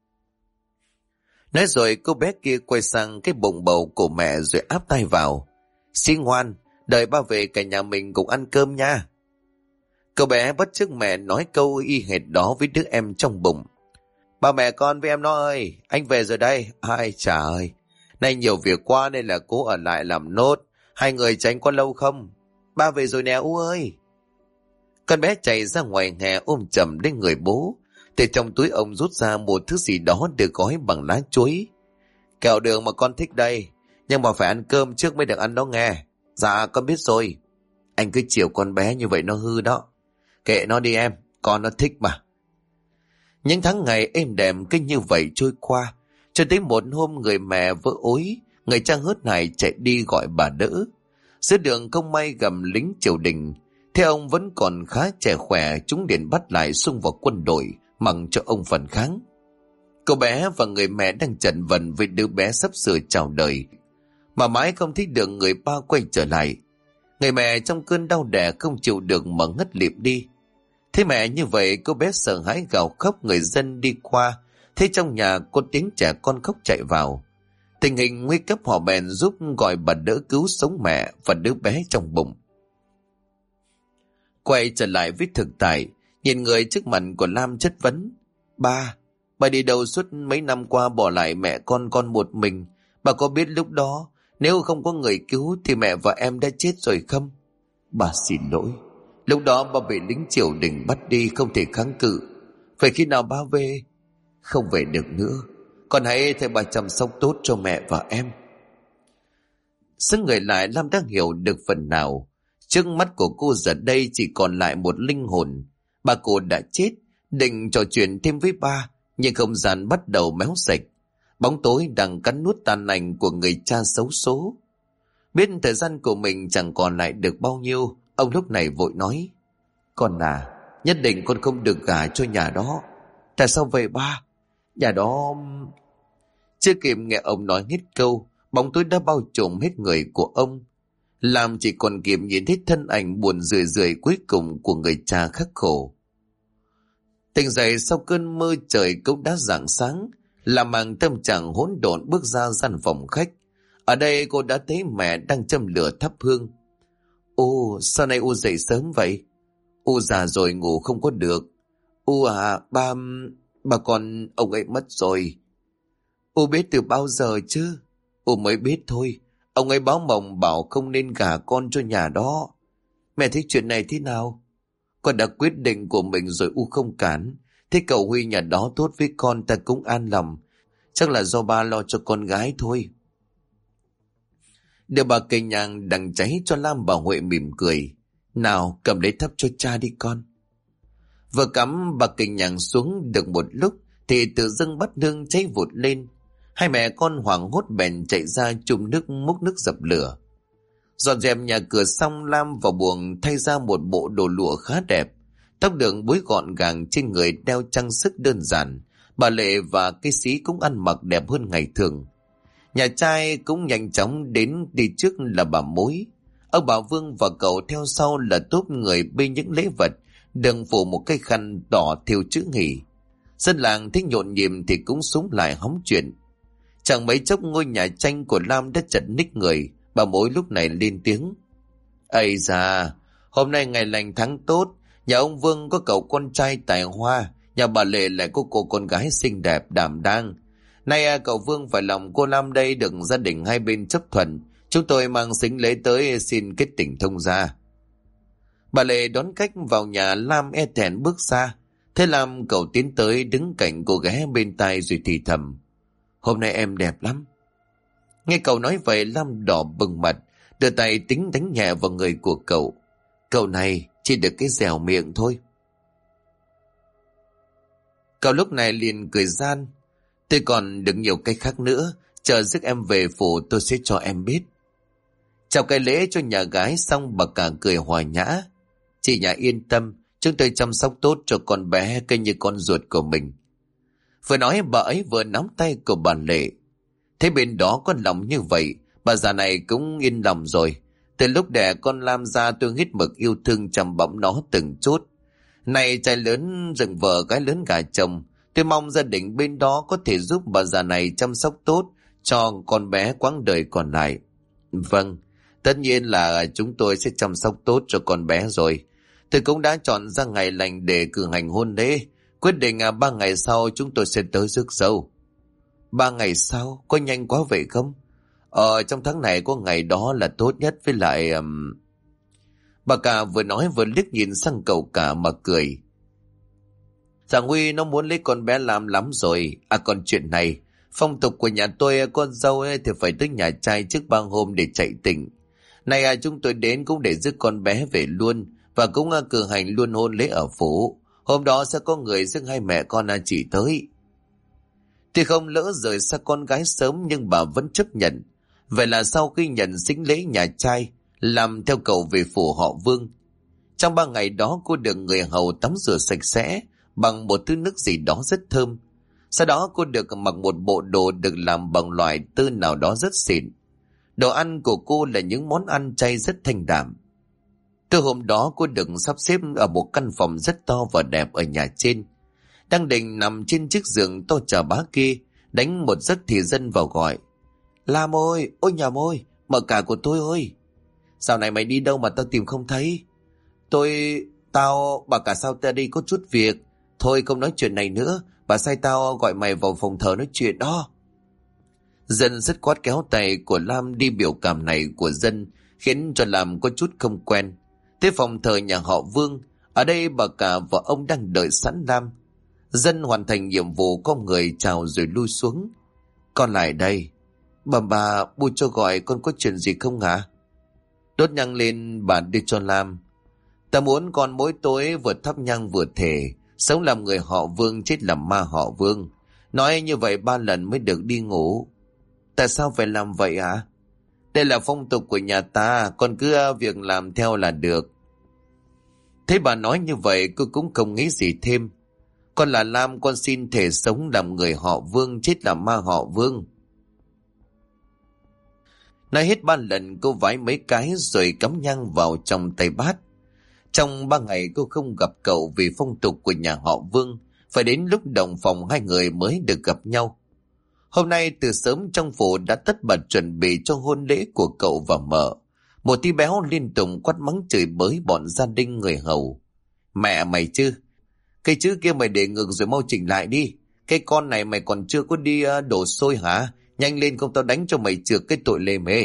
Nói rồi cô bé kia quay sang cái bụng bầu của mẹ rồi áp tay vào. Sĩ ngoan, đợi ba về cả nhà mình cùng ăn cơm nha. Cậu bé bắt chước mẹ nói câu y hệt đó với đứa em trong bụng. Ba mẹ con với em nó ơi, anh về rồi đây. Ai chà ơi, nay nhiều việc quá nên là cố ở lại làm nốt. Hai người tránh có lâu không? Ba về rồi nè U ơi. Con bé chạy ra ngoài hè ôm chầm đến người bố. Từ trong túi ông rút ra một thứ gì đó được gói bằng lá chuối. Kẹo đường mà con thích đây, nhưng mà phải ăn cơm trước mới được ăn đó nghe. Dạ con biết rồi. Anh cứ chiều con bé như vậy nó hư đó. Kệ nó đi em, con nó thích mà. Những tháng ngày êm đềm cứ như vậy trôi qua, cho tới một hôm người mẹ vỡ ối, người cha hớt hải chạy đi gọi bà đỡ. Giữa đường không may gầm lính triều đình, thế ông vẫn còn khá trẻ khỏe, chúng liền bắt lại xung vào quân đội, mặc cho ông phần kháng. Cậu bé và người mẹ đang chần vần với đứa bé sắp sửa chào đời, mà mãi không thấy được người ba quay trở lại. Người mẹ trong cơn đau đẻ không chịu được mà ngất lịm đi. Thế mẹ như vậy, cô bé sợ hãi gào khóc. Người dân đi qua thấy trong nhà có tiếng trẻ con khóc chạy vào. Tình hình nguy cấp, họ bèn giúp gọi bà đỡ cứu sống mẹ và đứa bé trong bụng. Quay trở lại với thực tại, nhìn người trước mặt của Lam chất vấn: Bà đi đâu suốt mấy năm qua bỏ lại mẹ con một mình? Bà có biết lúc đó nếu không có người cứu thì mẹ và em đã chết rồi không? Bà xin lỗi, lúc đó bà bị lính triều đình bắt đi, không thể kháng cự. Phải khi nào bà về? Không về được nữa. Con hãy thay bà chăm sóc tốt cho mẹ và em. Sững người lại, Lam đang hiểu được phần nào. Trước mắt của cô giờ đây chỉ còn lại một linh hồn. Bà cô đã chết. Định trò chuyện thêm với ba, nhưng không gian bắt đầu méo sạch. Bóng tối đang cắn nuốt tàn ảnh của người cha xấu số. Biết thời gian của mình chẳng còn lại được bao nhiêu, ông lúc này vội nói: Con à, nhất định con không được gả cho nhà đó. Tại sao vậy ba? Nhà đó... Chưa kịp nghe ông nói hết câu, bóng tối đã bao trùm hết người của ông. Lam chỉ còn kịp nhìn thấy thân ảnh buồn rười rượi cuối cùng của người cha khắc khổ. Tỉnh dậy sau cơn mơ, trời cũng đã rạng sáng. Lam mang tâm trạng hỗn độn bước ra gian phòng khách. Ở đây cô đã thấy mẹ đang châm lửa thắp hương. Ô, sao nay U dậy sớm vậy? U già rồi ngủ không có được. U à, bà con ông ấy mất rồi. U biết từ bao giờ chứ? U mới biết thôi. Ông ấy báo mộng bảo không nên gả con cho nhà đó. Mẹ thấy chuyện này thế nào? Con đã quyết định của mình rồi, U không cản. Thế cậu Huy nhà đó tốt với con, ta cũng an lòng. Chắc là do ba lo cho con gái thôi. Điều bà cây nhang đằng cháy cho Lam, bà Huệ mỉm cười. Nào, cầm lấy thắp cho cha đi con. Vừa cắm bà cây nhang xuống được một lúc thì tự dưng bát hương cháy vụt lên. Hai mẹ con hoảng hốt bèn chạy ra chùm nước múc nước dập lửa. Dọn dẹp nhà cửa xong, Lam vào buồng thay ra một bộ đồ lụa khá đẹp. Tóc được búi gọn gàng, trên người đeo trang sức đơn giản. Bà Lệ và cây xí cũng ăn mặc đẹp hơn ngày thường. Nhà trai cũng nhanh chóng đến, đi trước là bà Mối. Ông bà Vương và cậu theo sau là tốp người bê những lễ vật, đừng phủ một cái khăn đỏ thêu chữ nghỉ. Dân làng thích nhộn nhịp thì cũng súng lại hóng chuyện. Chẳng mấy chốc ngôi nhà tranh của Lam đã chật ních người. Bà Mối lúc này lên tiếng: Ây da, hôm nay ngày lành tháng tốt. Nhà ông Vương có cậu con trai tài hoa, nhà bà Lệ lại có cô con gái xinh đẹp đảm đang. Nay cậu Vương phải lòng cô Lam đây được gia đình hai bên chấp thuận. Chúng tôi mang sính lễ tới xin kết tình thông gia. Bà Lệ đón khách vào nhà. Lam e thẹn bước xa. Thế Lam cậu tiến tới đứng cạnh cô ghé bên tai rồi thì thầm: Hôm nay em đẹp lắm. Nghe cậu nói vậy, Lam đỏ bừng mặt, đưa tay tính đánh nhẹ vào người của cậu. Cậu này chỉ được cái dẻo miệng thôi. Cậu lúc này liền cười gian: Tôi còn được nhiều cái khác nữa, chờ giấc em về phủ tôi sẽ cho em biết. Chào cái lễ cho nhà gái xong, bà cả cười hòa nhã: Chị nhà yên tâm, chúng tôi chăm sóc tốt cho con bé cây như con ruột của mình. Vừa nói bà ấy vừa nắm tay của bà Lệ. Thế bên đó có lòng như vậy, bà già này cũng yên lòng rồi. Từ lúc đẻ con Lam ra, tôi hết mực yêu thương chăm bẵm nó từng chút. Này trai lớn dựng vợ, gái lớn gả chồng, tôi mong gia đình bên đó có thể giúp bà già này chăm sóc tốt cho con bé quãng đời còn lại. Vâng, tất nhiên là chúng tôi sẽ chăm sóc tốt cho con bé rồi. Tôi cũng đã chọn ra ngày lành để cử hành hôn lễ. Quyết định 3 ngày sau chúng tôi sẽ tới rước dâu. 3 ngày sau? Có nhanh quá vậy không? Trong tháng này có ngày đó là tốt nhất, với lại... Bà cả vừa nói vừa liếc nhìn sang cậu cả mà cười. Thằng Huy nó muốn lấy con bé làm lắm rồi. Còn chuyện này, phong tục của nhà tôi, con dâu ấy thì phải tới nhà trai trước 3 hôm để chạy tình. Này chúng tôi đến cũng để rước con bé về luôn, và cũng cử hành luôn hôn lễ ở phủ. Hôm đó sẽ có người rước hai mẹ con chị tới. Tuy không lỡ rời xa con gái sớm, nhưng bà vẫn chấp nhận. Vậy là sau khi nhận sính lễ nhà trai, làm theo cậu về phủ họ Vương. Trong 3 ngày đó cô được người hầu tắm rửa sạch sẽ bằng một thứ nước gì đó rất thơm. Sau đó cô được mặc một bộ đồ được làm bằng loại tơ nào đó rất xịn. Đồ ăn của cô là những món ăn chay rất thanh đạm. Từ hôm đó cô được sắp xếp ở một căn phòng rất to và đẹp ở nhà trên. Đang định nằm trên chiếc giường to chà bá kia, đánh một giấc thì Dân vào gọi: Lam ơi, ôi nhà ơi, mợ cả của tôi ơi. Dạo này mày đi đâu mà tao tìm không thấy? Bà cả sao ta đi có chút việc. Thôi không nói chuyện này nữa, bà sai tao gọi mày vào phòng thờ nói chuyện đó. Dân dứt khoát kéo tay của Lam đi. Biểu cảm này của Dân khiến cho Lam có chút không quen. Tới phòng thờ nhà họ Vương, ở đây bà cả và ông đang đợi sẵn Lam. Dân hoàn thành nhiệm vụ, có người chào rồi lui xuống. Con lại đây. Bà bu cho gọi con có chuyện gì không hả? Đốt nhang lên bà đưa cho Lam. Ta muốn con mỗi tối vừa thắp nhang vừa thề sống làm người họ Vương, chết làm ma họ Vương. Nói như vậy 3 lần mới được đi ngủ. Tại sao phải làm vậy hả? Đây là phong tục của nhà ta, con cứ việc làm theo là được. Thấy bà nói như vậy, cô cũng không nghĩ gì thêm. Con là Lam, con xin thề sống làm người họ Vương, chết làm ma họ Vương. Nói hết 3 lần, cô vái mấy cái rồi cắm nhang vào trong tay bát. Trong 3 ngày cô không gặp cậu vì phong tục của nhà họ Vương, phải đến lúc động phòng hai người mới được gặp nhau. Hôm nay từ sớm trong phủ đã tất bật chuẩn bị cho hôn lễ của cậu và mợ. Một tí béo liên tục quát mắng chửi bới bọn gia đình người hầu. Mẹ mày chứ, cái chữ kia mày để ngược rồi mau chỉnh lại đi. Cái con này mày còn chưa có đi đổ xôi hả? Nhanh lên không tao đánh cho mày trượt cái tội lê mê.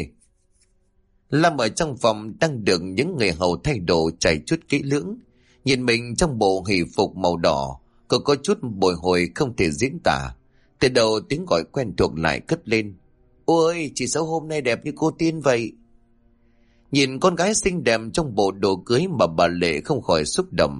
Lam ở trong phòng đang được những người hầu thay đồ chải chút kỹ lưỡng. Nhìn mình trong bộ hỷ phục màu đỏ, cô có chút bồi hồi không thể diễn tả. Từ đầu tiếng gọi quen thuộc lại cất lên. Ôi, chị Sáu hôm nay đẹp như cô tiên vậy. Nhìn con gái xinh đẹp trong bộ đồ cưới mà bà Lệ không khỏi xúc động.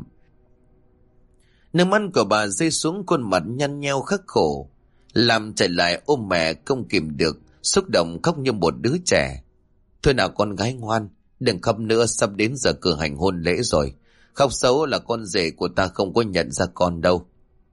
Nước mắt của bà rơi xuống khuôn mặt nhăn nheo khắc khổ. Làm chạy lại ôm mẹ không kìm được, xúc động khóc như một đứa trẻ. Thôi nào con gái ngoan, đừng khóc nữa, sắp đến giờ cử hành hôn lễ rồi. Khóc xấu là con rể của ta không có nhận ra con đâu.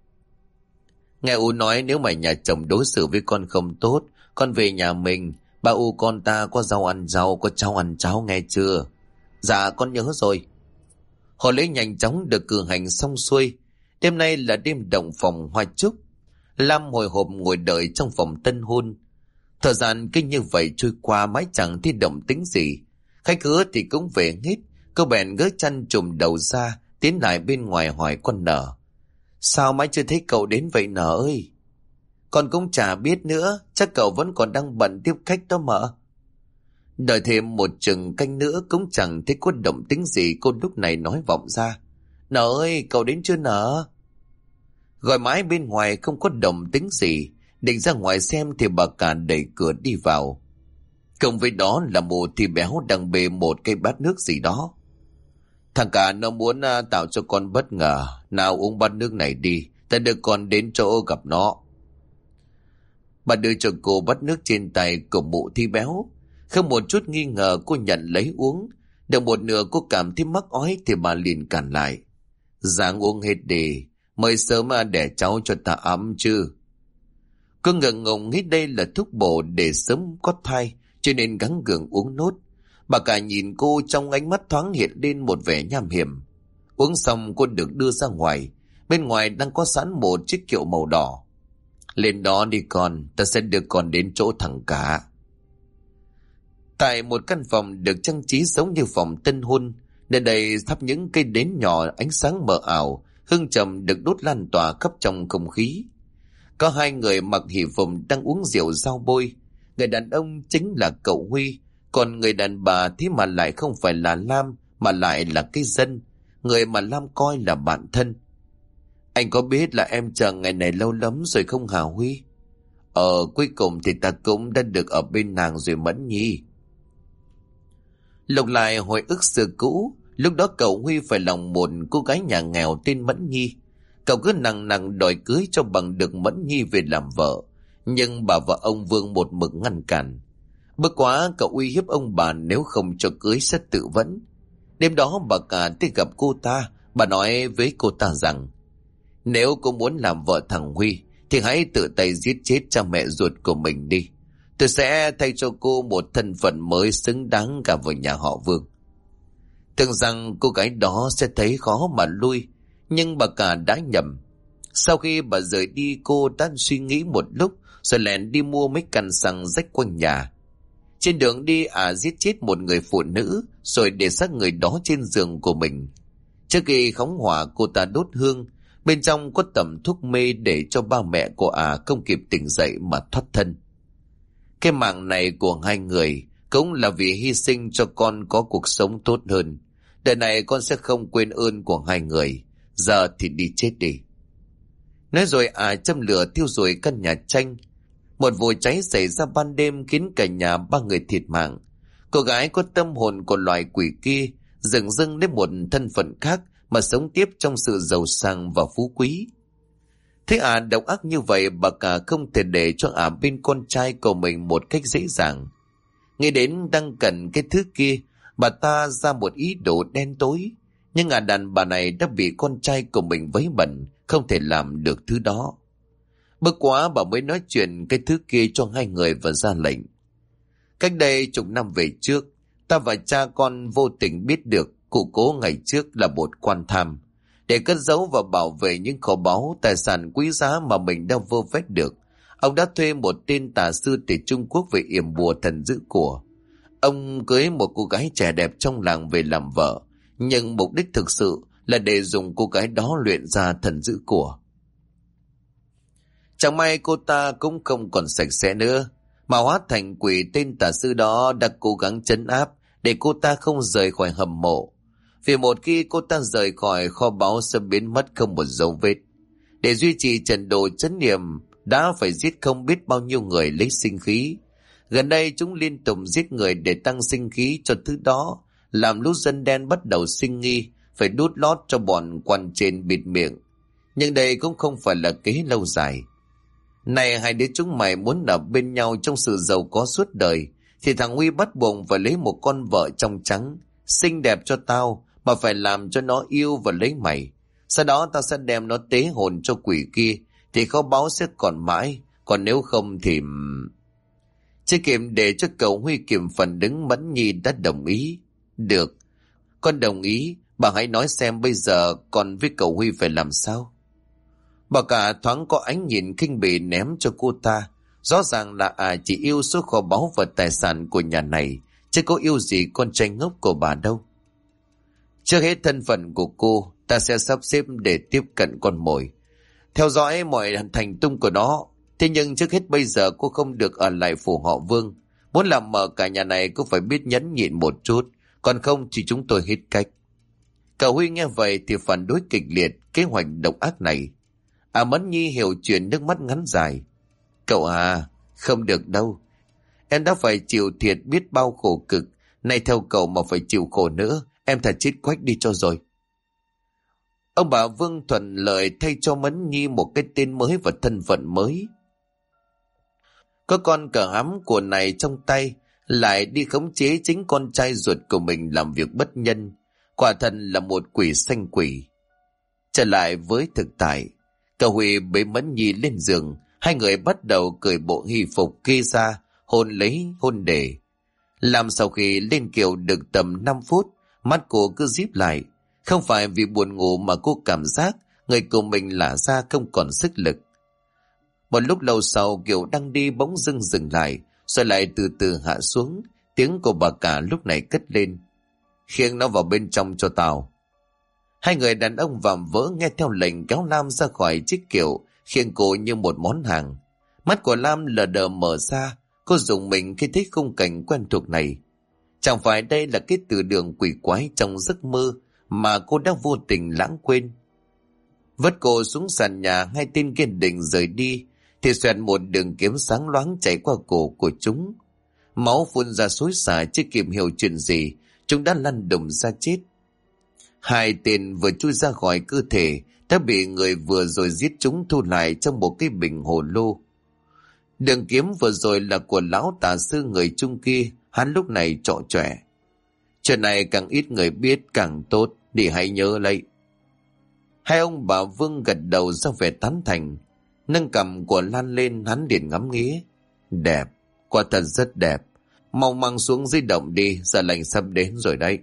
Nghe U nói nếu mà nhà chồng đối xử với con không tốt, con về nhà mình, ba U con ta có rau ăn rau, có cháo ăn cháo nghe chưa? Dạ con nhớ rồi. Hôn lễ nhanh chóng được cử hành xong xuôi. Đêm nay là đêm động phòng hoa chúc. Lam hồi hộp ngồi đợi trong phòng tân hôn. Thời gian kinh như vậy trôi qua mãi chẳng thấy động tĩnh gì. Khách khứa thì cũng về hết. Cô bèn gỡ chăn trùm đầu ra, tiến lại bên ngoài hỏi con Nở. Sao mãi chưa thấy cậu đến vậy Nở ơi? Con cũng chả biết nữa, chắc cậu vẫn còn đang bận tiếp khách đó mợ. Đợi thêm một chừng canh nữa cũng chẳng thấy có động tĩnh gì, cô lúc này nói vọng ra. Nở ơi, cậu đến chưa Nở? Gọi mãi bên ngoài không có động tĩnh gì, định ra ngoài xem thì bà cả đẩy cửa đi vào. Cùng với đó là một thì béo đang bê một cái bát nước gì đó. Thằng cả nó muốn tạo cho con bất ngờ. Nào uống bát nước này đi, ta đưa con đến chỗ gặp nó. Bà đưa cho cô bát nước trên tay của mụ thi béo. Không một chút nghi ngờ cô nhận lấy uống. Được một nửa cô cảm thấy mắc ói thì bà liền cản lại. Ráng uống hết đi, mới sớm đẻ cháu cho ta ấm chứ. Cô ngượng ngùng nghĩ đây là thuốc bổ để sớm có thai, cho nên gắng gượng uống nốt. Bà cả nhìn cô trong ánh mắt thoáng hiện lên một vẻ nham hiểm. Uống xong cô được đưa ra ngoài. Bên ngoài đang có sẵn một chiếc kiệu màu đỏ. Lên đó đi con, ta sẽ đưa con đến chỗ thằng cả. Tại một căn phòng được trang trí giống như phòng tân hôn, nơi đây thắp những cây nến nhỏ ánh sáng mờ ảo, hương trầm được đốt lan tỏa khắp trong không khí. Có 2 người mặc hỷ phục đang uống rượu rau bôi. Người đàn ông chính là cậu Huy, còn người đàn bà thế mà lại không phải là Lam mà lại là cái dân, người mà Lam coi là bạn thân. Anh có biết là em chờ ngày này lâu lắm rồi không hả Huy? Cuối cùng thì ta cũng đã được ở bên nàng rồi Mẫn Nhi. Lục lại hồi ức xưa cũ, lúc đó cậu Huy phải lòng một cô gái nhà nghèo tên Mẫn Nhi. Cậu cứ nằng nằng đòi cưới cho bằng được Mẫn Nhi về làm vợ, nhưng bà và ông Vương một mực ngăn cản. Bực quá cậu uy hiếp ông bà nếu không cho cưới sẽ tự vẫn. Đêm đó bà cả tới gặp cô ta, bà nói với cô ta rằng nếu cô muốn làm vợ thằng Huy thì hãy tự tay giết chết cha mẹ ruột của mình đi. Tôi sẽ thay cho cô một thân phận mới xứng đáng cả với nhà họ Vương. Tưởng rằng cô gái đó sẽ thấy khó mà lui, nhưng bà cả đã nhầm. Sau khi bà rời đi, cô đã suy nghĩ một lúc rồi lẻn đi mua mấy căn xăng rách quanh nhà. Trên đường đi giết chết một người phụ nữ rồi để xác người đó trên giường của mình. Trước khi khống hỏa, cô ta đốt hương, bên trong có tẩm thuốc mê để cho ba mẹ của không kịp tỉnh dậy mà thoát thân. Cái mạng này của 2 người cũng là vì hy sinh cho con có cuộc sống tốt hơn. Đời này con sẽ không quên ơn của 2 người. Giờ thì đi chết đi. Nói rồi châm lửa thiêu rụi căn nhà tranh. Một vụ cháy xảy ra ban đêm khiến cả nhà 3 người thiệt mạng. Cô gái có tâm hồn của loài quỷ kia dừng dưng đến một thân phận khác mà sống tiếp trong sự giàu sang và phú quý. Thế độc ác như vậy, bà cả không thể để cho bên con trai của mình một cách dễ dàng. Nghĩ đến đang cần cái thứ kia, bà ta ra một ý đồ đen tối. Nhưng đàn bà này đã bị con trai của mình vấy bẩn, không thể làm được thứ đó. Bất quá bà mới nói chuyện cái thứ kia cho hai người và ra lệnh. Cách đây chục năm về trước, ta và cha con vô tình biết được cụ Cố ngày trước là một quan tham. Để cất giấu và bảo vệ những kho báu tài sản quý giá mà mình đã vơ vét được, ông đã thuê một tên tà sư từ Trung Quốc về yểm bùa thần giữ của. Ông cưới một cô gái trẻ đẹp trong làng về làm vợ, nhưng mục đích thực sự là để dùng cô gái đó luyện ra thần giữ của. Chẳng may cô ta cũng không còn sạch sẽ nữa, mà hóa thành quỷ. Tên tà sư đó đã cố gắng trấn áp để cô ta không rời khỏi hầm mộ. Vì một khi cô ta rời khỏi, kho báu sẽ biến mất không một dấu vết. Để duy trì trận đồ trấn niệm, đã phải giết không biết bao nhiêu người lấy sinh khí. Gần đây chúng liên tục giết người để tăng sinh khí cho thứ đó, làm lũ dân đen bắt đầu sinh nghi, phải đút lót cho bọn quan trên bịt miệng. Nhưng đây cũng không phải là kế lâu dài. Này hai đứa chúng mày muốn ở bên nhau trong sự giàu có suốt đời, thì thằng Huy bắt buộc phải lấy một con vợ trong trắng, xinh đẹp cho tao, mà phải làm cho nó yêu và lấy mày. Sau đó tao sẽ đem nó tế hồn cho quỷ kia, thì kho báu sẽ còn mãi, còn nếu không thì... Chưa kịp để cho cậu Huy kiểm phần đứng, Mẫn Nhi đã đồng ý. Được, con đồng ý, bà hãy nói xem bây giờ con với cậu Huy phải làm sao. Bà cả thoáng có ánh nhìn khinh bỉ ném cho cô ta. Rõ ràng là chỉ yêu số kho báu và tài sản của nhà này, chứ có yêu gì con trai ngốc của bà đâu. Trước hết thân phận của cô, ta sẽ sắp xếp để tiếp cận con mồi, theo dõi mọi hành tung của nó. Thế nhưng trước hết bây giờ cô không được ở lại phủ họ Vương. Muốn làm mở cả nhà này cô phải biết nhẫn nhịn một chút, còn không thì chúng tôi hết cách. Cậu Huy nghe vậy thì phản đối kịch liệt kế hoạch độc ác này. Mẫn Nhi hiểu chuyện, nước mắt ngắn dài. Cậu không được đâu. Em đã phải chịu thiệt biết bao khổ cực, nay theo cậu mà phải chịu khổ nữa, em thật chết quách đi cho rồi. Ông bà Vương thuận lợi thay cho Mẫn Nhi một cái tên mới và thân phận mới. Có con cờ hám của này trong tay, lại đi khống chế chính con trai ruột của mình làm việc bất nhân. Quả thật là một quỷ xanh quỷ. Trở lại với thực tại, cậu Huy bế Mẫn Nhi lên giường, hai người bắt đầu cởi bộ y phục kia ra, hôn lấy hôn để. Làm sau khi lên kiệu được tầm 5 phút, mắt cô cứ díp lại. Không phải vì buồn ngủ mà cô cảm giác người của mình lả ra không còn sức lực. Một lúc lâu sau, kiệu đang đi bỗng dưng dừng lại, rồi lại từ từ hạ xuống. Tiếng của bà cả lúc này cất lên. Khiêng nó vào bên trong cho tao. Hai người đàn ông vạm vỡ nghe theo lệnh kéo Lam ra khỏi chiếc kiệu, khiêng cô như một món hàng. Mắt của Lam lờ đờ mở ra, cô rùng mình khi thấy khung cảnh quen thuộc này. Chẳng phải đây là cái từ đường quỷ quái trong giấc mơ mà cô đã vô tình lãng quên. Vớt cô xuống sàn nhà, hai tên kia định rời đi thì xoẹt một đường kiếm sáng loáng chảy qua cổ của chúng. Máu phun ra xối xả, chưa kịp hiểu chuyện gì, chúng đã lăn đùng ra chết. Hai tên vừa chui ra khỏi cơ thể đã bị người vừa rồi giết chúng thu lại trong một cái bình hồ lô. Đường kiếm vừa rồi là của lão tà sư người Trung kia, hắn lúc này trọ trọe. Chuyện này càng ít người biết càng tốt, đi hãy nhớ lấy. Hai ông bà Vương gật đầu ra vẻ tán thành. Nâng cằm của Lan lên, hắn liền ngắm nghía. Đẹp, quả thật rất đẹp. Mau mang xuống di động đi, giờ lành sắp đến rồi đấy.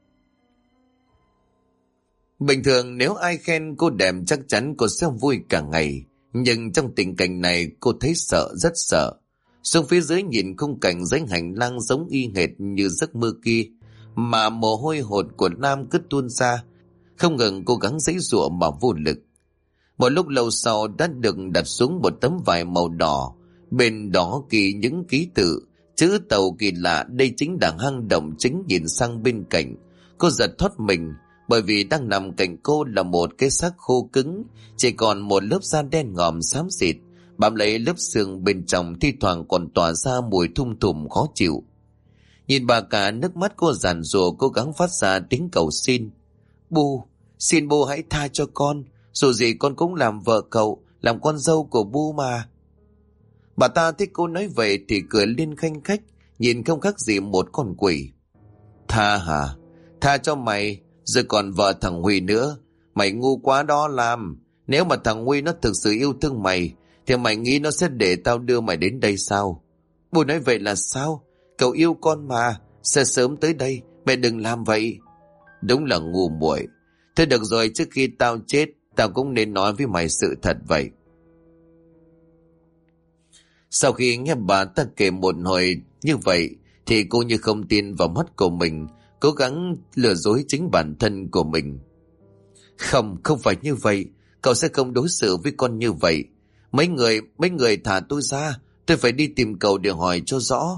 Bình thường nếu ai khen cô đẹp chắc chắn cô sẽ vui cả ngày. Nhưng trong tình cảnh này cô thấy sợ, rất sợ. Xuống phía dưới nhìn khung cảnh dưới hành lang giống y hệt như giấc mơ kia, mà mồ hôi hột của Nam cứ tuôn ra, không ngừng cố gắng giãy giụa mà vô lực. Một lúc lâu sau đã được đặt xuống một tấm vải màu đỏ, bên đó ghi những ký tự, chữ tàu kỳ lạ. Đây chính là hang động chính. Nhìn sang bên cạnh, cô giật thoát mình, bởi vì đang nằm cạnh cô là một cái xác khô cứng, chỉ còn một lớp da đen ngòm xám xịt, bám lấy lớp xương bên trong, thi thoảng còn tỏa ra mùi thum thủm khó chịu. Nhìn bà cả, nước mắt cô giàn giụa cố gắng phát ra tiếng cầu xin. Bu, xin bu hãy tha cho con, dù gì con cũng làm vợ cậu, làm con dâu của bu mà. Bà ta thấy cô nói vậy thì cười lên khanh khách, nhìn không khác gì một con quỷ. Tha hả? Tha cho mày, rồi còn vợ thằng Huy nữa. Mày ngu quá đó Lam. Nếu mà thằng Huy nó thực sự yêu thương mày, thì mày nghĩ nó sẽ để tao đưa mày đến đây sao? Bố nói vậy là sao? Cậu yêu con mà, sẽ sớm tới đây, mẹ đừng làm vậy. Đúng là ngu muội. Thôi được rồi, trước khi tao chết, tao cũng nên nói với mày sự thật vậy. Sau khi nghe bà ta kể một hồi như vậy, thì cô như không tin vào mắt của mình, cố gắng lừa dối chính bản thân của mình. Không phải như vậy. Cậu sẽ không đối xử với con như vậy. Mấy người thả tôi ra. Tôi phải đi tìm cậu để hỏi cho rõ.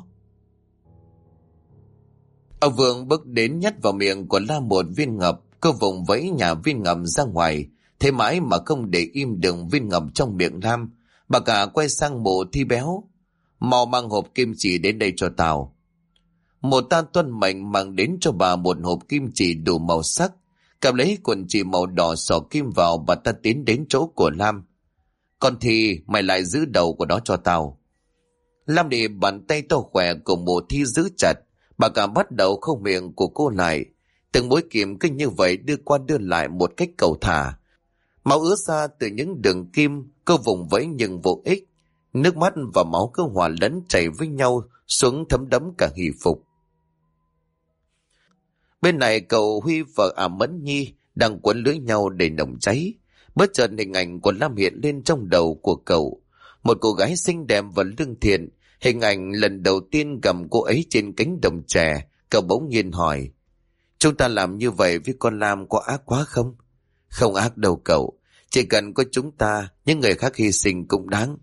Ông Vương bước đến nhét vào miệng của La một viên ngọc. Cô vùng vẫy nhả viên ngọc ra ngoài. Thế mãi mà không để im được viên ngọc trong miệng Lam. Bà cả quay sang Mộ Thi Béo. Mau mang hộp kim chỉ đến đây cho tao. Một ta tuân mệnh mang đến cho bà một hộp kim chỉ đủ màu sắc. Cầm lấy cuộn chỉ màu đỏ xỏ kim vào, bà ta tiến đến chỗ của Lam. Còn thì mày lại giữ đầu của nó cho tao. Lam để bàn tay to khỏe của Mộ Thi giữ chặt. Bà cả bắt đầu khâu miệng của cô lại. Từng mũi kim cứ như vậy đưa qua đưa lại một cách cầu thả. Máu ứa ra từ những đường kim. Cô vùng vẫy nhưng vô ích. Nước mắt và máu cứ hòa lẫn chảy với nhau xuống thấm đẫm cả hỷ phục. Bên này cậu Huy và Mẫn Nhi đang quấn lưỡi nhau để nồng cháy. Bất chợt hình ảnh của Lam hiện lên trong đầu của cậu. Một cô gái xinh đẹp và lương thiện. Hình ảnh lần đầu tiên cầm cô ấy trên cánh đồng chè. Cậu bỗng nhiên hỏi, chúng ta làm như vậy với con Lam có ác quá không? Không ác đâu cậu. Chỉ cần có chúng ta, những người khác hy sinh cũng đáng.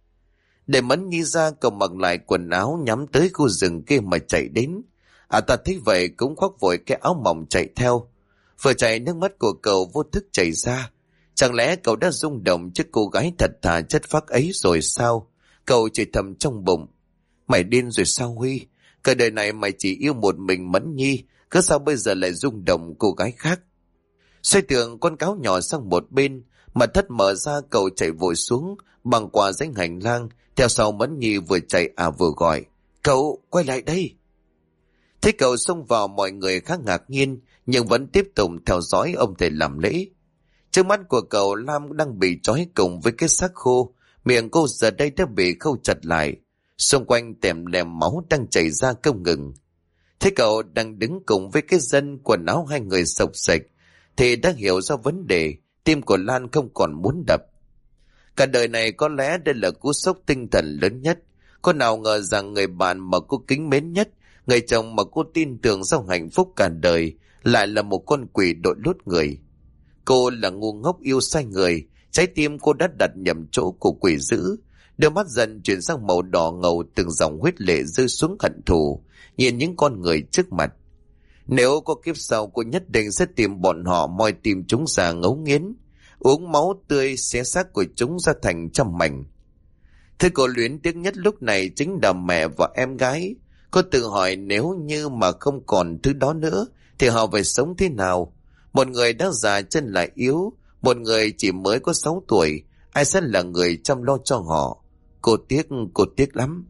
Để Mẫn Nhi ra, cậu mặc lại quần áo nhắm tới khu rừng kia mà chạy đến. Ta thấy vậy cũng khoác vội cái áo mỏng chạy theo. Vừa chạy nước mắt của cậu vô thức chảy ra. Chẳng lẽ cậu đã rung động trước cô gái thật thà chất phác ấy rồi sao? Cậu chửi thầm trong bụng. Mày điên rồi sao Huy? Cả đời này mày chỉ yêu một mình Mẫn Nhi, cớ sao bây giờ lại rung động cô gái khác? Xoay tường con cáo nhỏ sang một bên, mật thất mở ra, cậu chạy vội xuống, băng qua dãy hành lang, theo sau Mẫn Nhi vừa chạy vừa gọi. Cậu, quay lại đây! Thế cậu xông vào, mọi người khá ngạc nhiên, nhưng vẫn tiếp tục theo dõi ông thầy làm lễ. Trước mắt của cậu, Lam đang bị trói cùng với cái xác khô, miệng cô giờ đây đã bị khâu chặt lại. Xung quanh tèm lèm máu đang chảy ra không ngừng. Thế cậu đang đứng cùng với cái dân, quần áo hai người xộc xệch, thì đã hiểu ra vấn đề. Tim của Lan không còn muốn đập. Cả đời này có lẽ đây là cú sốc tinh thần lớn nhất. Có nào ngờ rằng người bạn mà cô kính mến nhất, người chồng mà cô tin tưởng sau hạnh phúc cả đời, lại là một con quỷ đội lốt người. Cô là ngu ngốc yêu sai người. Trái tim cô đã đặt nhầm chỗ của quỷ dữ. Đôi mắt dần chuyển sang màu đỏ ngầu, từng dòng huyết lệ rơi xuống hận thù, nhìn những con người trước mặt. Nếu có kiếp sau, cô nhất định sẽ tìm bọn họ, moi tìm chúng ra ngấu nghiến, uống máu tươi xé xác của chúng ra thành trăm mảnh. Thứ cô luyến tiếc nhất lúc này chính là mẹ và em gái. Cô tự hỏi nếu như mà không còn thứ đó nữa thì họ phải sống thế nào? Một người đã già chân lại yếu, một người chỉ mới có 6 tuổi, ai sẽ là người chăm lo cho họ? Cô tiếc lắm.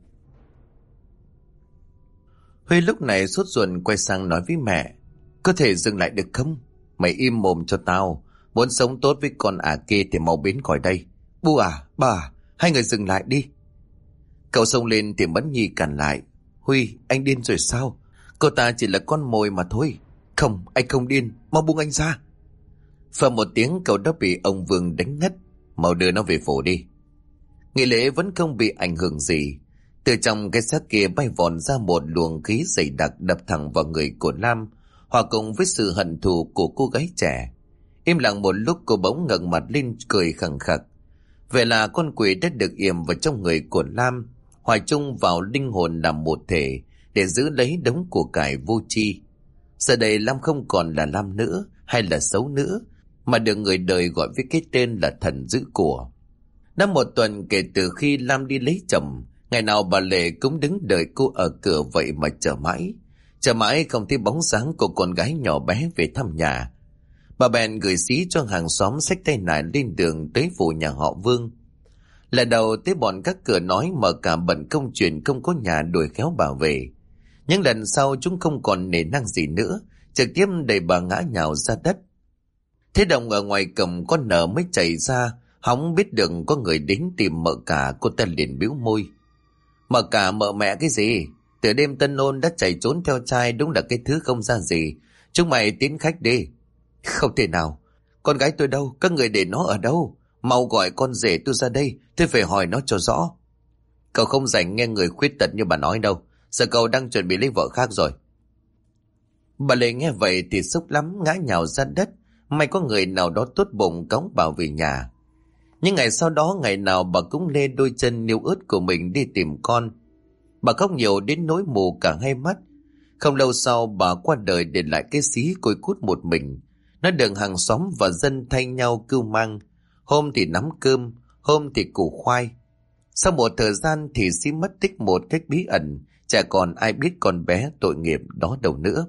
Huy lúc này sốt ruột quay sang nói với mẹ, có thể dừng lại được không? Mày im mồm cho tao. Muốn sống tốt với con kia thì mau biến khỏi đây. Bu bà, hai người dừng lại đi. Cậu xông lên thì Mẫn Nhi cản lại. Huy, anh điên rồi sao? Cô ta chỉ là con mồi mà thôi. Không, anh không điên, mau buông anh ra. Phờ một tiếng, cậu đã bị ông Vương đánh ngất. Mau đưa nó về phủ đi. Nghi lễ vẫn không bị ảnh hưởng gì. Từ trong cái xác kia bay vòn ra một luồng khí dày đặc đập thẳng vào người của Lam, hòa cùng với sự hận thù của cô gái trẻ. Im lặng một lúc, cô bỗng ngẩng mặt lên cười khẳng khặc. Vậy là con quỷ đã được yểm vào trong người của Lam, hòa chung vào linh hồn làm một thể để giữ lấy đống của cải vô tri. Giờ đây Lam không còn là Lam nữa hay là xấu nữa, mà được người đời gọi với cái tên là thần giữ của. Đã 1 tuần kể từ khi Lam đi lấy chồng, ngày nào bà Lệ cũng đứng đợi cô ở cửa vậy mà chờ mãi không thấy bóng dáng của con gái nhỏ bé về thăm nhà. Bà bèn gửi xí cho hàng xóm xách tay nải lên đường tới phủ nhà họ Vương. Lần đầu tới bọn các cửa nói mà cả bận công chuyện không có nhà đuổi khéo bà về. Những lần sau chúng không còn nể nang gì nữa, trực tiếp đẩy bà ngã nhào ra đất. Thế Đồng ở ngoài cổng con nở mới chạy ra, hóng biết được có người đến tìm mợ cả. Cô ta liền bĩu môi. Mợ cả mợ mẹ cái gì? Từ đêm tân ôn đã chạy trốn theo trai, đúng là cái thứ không ra gì. Chúng mày tiến khách đi. Không thể nào. Con gái tôi đâu? Các người để nó ở đâu? Mau gọi con rể tôi ra đây, tôi phải hỏi nó cho rõ. Cậu không rảnh nghe người khuyết tật như bà nói đâu. Giờ cậu đang chuẩn bị lấy vợ khác rồi. Bà Lệ nghe vậy thì sốc lắm, ngã nhào ra đất. May có người nào đó tốt bụng cõng bà về nhà. Nhưng ngày sau đó, ngày nào bà cũng lê đôi chân níu ướt của mình đi tìm con. Bà khóc nhiều đến nỗi mù cả hai mắt. Không lâu sau bà qua đời, để lại cái xí côi cút một mình. Nó được hàng xóm và dân thay nhau cưu mang. Hôm thì nắm cơm, hôm thì củ khoai. Sau một thời gian thì xí mất tích một cách bí ẩn, chả còn ai biết con bé tội nghiệp đó đâu nữa.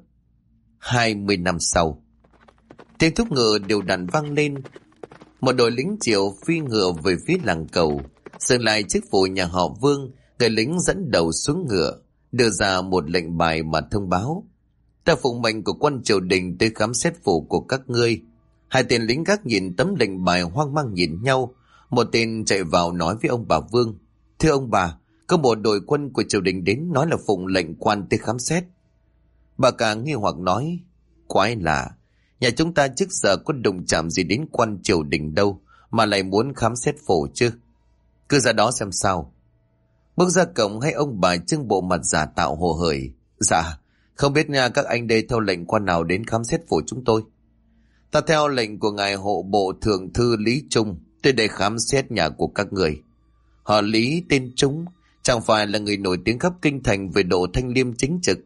20 năm sau, tiếng thúc ngựa đều đặn vang lên. Một đội lính Triệu phi ngựa về phía làng Cầu, dừng lại trước phủ nhà họ Vương. Người lính dẫn đầu xuống ngựa, đưa ra một lệnh bài mà thông báo: ta phụng mệnh của quan triều đình tới khám xét phủ của các ngươi. Hai tên lính gác nhìn tấm lệnh bài hoang mang nhìn nhau. Một tên chạy vào nói với ông bà Vương: thưa ông bà, có một đội quân của triều đình đến, nói là phụng lệnh quan tới khám xét. Bà cả nghi hoặc nói: quái lạ, nhà chúng ta trước giờ có đụng chạm gì đến quan triều đình đâu, mà lại muốn khám xét phủ chứ. Cứ ra đó xem sao. Bước ra cổng, hai ông bà trưng bộ mặt giả tạo hồ hởi: dạ, không biết nha, các anh đây theo lệnh quan nào đến khám xét phủ chúng tôi? Ta theo lệnh của ngài hộ bộ thượng thư Lý Trung tới đây khám xét nhà của các người. Họ Lý tên Trung, chẳng phải là người nổi tiếng khắp kinh thành về độ thanh liêm chính trực?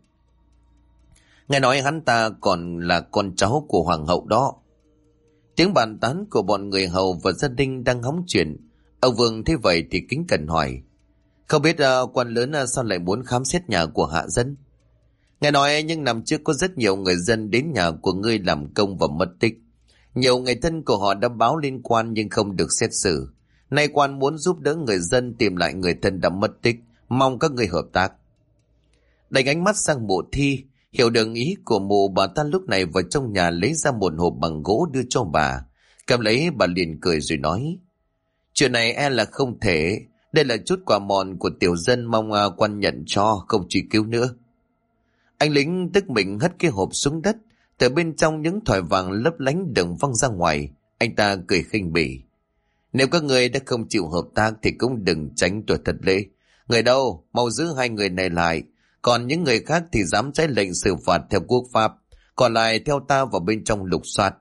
Nghe nói hắn ta còn là con cháu của hoàng hậu đó. Tiếng bàn tán của bọn người hầu và gia đình đang hóng chuyện. Ông Vương thấy vậy thì kính cẩn hỏi: không biết quan lớn sao lại muốn khám xét nhà của hạ dân? Nghe nói những năm trước có rất nhiều người dân đến nhà của ngươi làm công và mất tích. Nhiều người thân của họ đã báo liên quan nhưng không được xét xử. Nay quan muốn giúp đỡ người dân tìm lại người thân đã mất tích, mong các ngươi hợp tác. Đánh ánh mắt sang mụ Thi, hiểu được ý của mụ, bà ta lúc này vào trong nhà lấy ra một hộp bằng gỗ đưa cho bà. Cầm lấy bà liền cười rồi nói: chuyện này e là không thể. Đây là chút quà mọn của tiểu dân, mong quan nhận cho, không truy cứu nữa. Anh lính tức mình hất cái hộp xuống đất. Từ bên trong những thỏi vàng lấp lánh đừng văng ra ngoài. Anh ta cười khinh bỉ: nếu các người đã không chịu hợp tác thì cũng đừng tránh tuổi thật lễ. Người đâu, mau giữ hai người này lại. Còn những người khác thì dám trái lệnh xử phạt theo quốc pháp. Còn lại theo ta vào bên trong lục soát.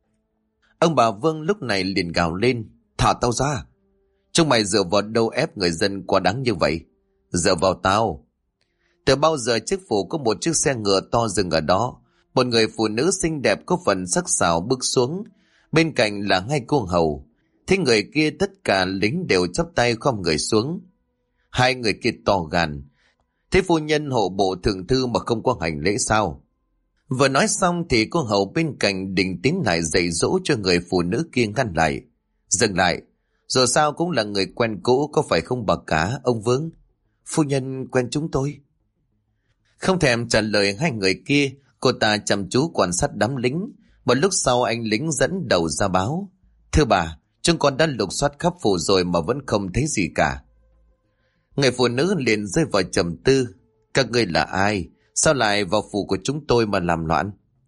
Ông bà Vương lúc này liền gào lên: thả tao ra. Chúng mày dựa vào đâu ép người dân quá đáng như vậy? Dựa vào tao. Từ bao giờ chiếc phủ có một chiếc xe ngựa to dừng ở đó. Một người phụ nữ xinh đẹp có phần sắc sảo bước xuống. Bên cạnh là hai cô hầu. Thế người kia tất cả lính đều chắp tay khom người xuống. Hai người kia to gan: thế phu nhân hộ bộ thượng thư mà không có hành lễ sao? Vừa nói xong thì cô hầu bên cạnh định tiến lại dạy dỗ cho người phụ nữ kia ngăn lại: dừng lại, dù sao cũng là người quen cũ, có phải không bà cả, ông Vương? Phu nhân quen chúng tôi. Không thèm trả lời hai người kia, cô ta chăm chú quan sát đám lính. Một lúc sau anh lính dẫn đầu ra báo: thưa bà, chúng con đã lục soát khắp phủ rồi mà vẫn không thấy gì cả. Người phụ nữ liền rơi vào trầm tư: các ngươi là ai? Sao lại vào phủ của chúng tôi mà làm loạn?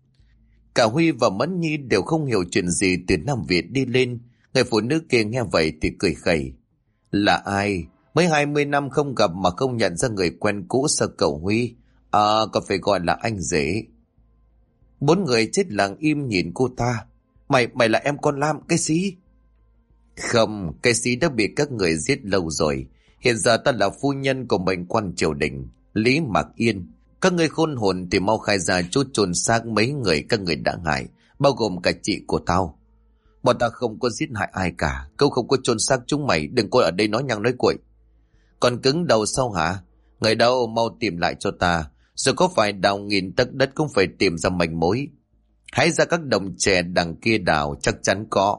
Cả Huy và Mẫn Nhi đều không hiểu chuyện gì từ Nam Việt đi lên. Người phụ nữ kia nghe vậy thì cười khẩy: là ai? Mới 20 năm không gặp mà không nhận ra người quen cũ sao cậu Huy? Còn phải gọi là anh rể. Bốn người chết lặng im nhìn cô ta. Mày là em con Lam, cái xí? Không, cái xí đã bị các người giết lâu rồi. Hiện giờ ta là phu nhân của mệnh quan triều đình, Lý Mạc Yên. Các ngươi khôn hồn thì mau khai ra chút chôn xác mấy người các người đã hại, bao gồm cả chị của tao. Bọn ta không có giết hại ai cả, câu không có chôn xác chúng mày, đừng có ở đây nói nhăng nói cuội. Còn cứng đầu sao hả? Người đâu, mau tìm lại cho ta. Rồi có phải đào nghìn tấc đất cũng phải tìm ra manh mối. Hãy ra các đồng chè đằng kia đào, chắc chắn có.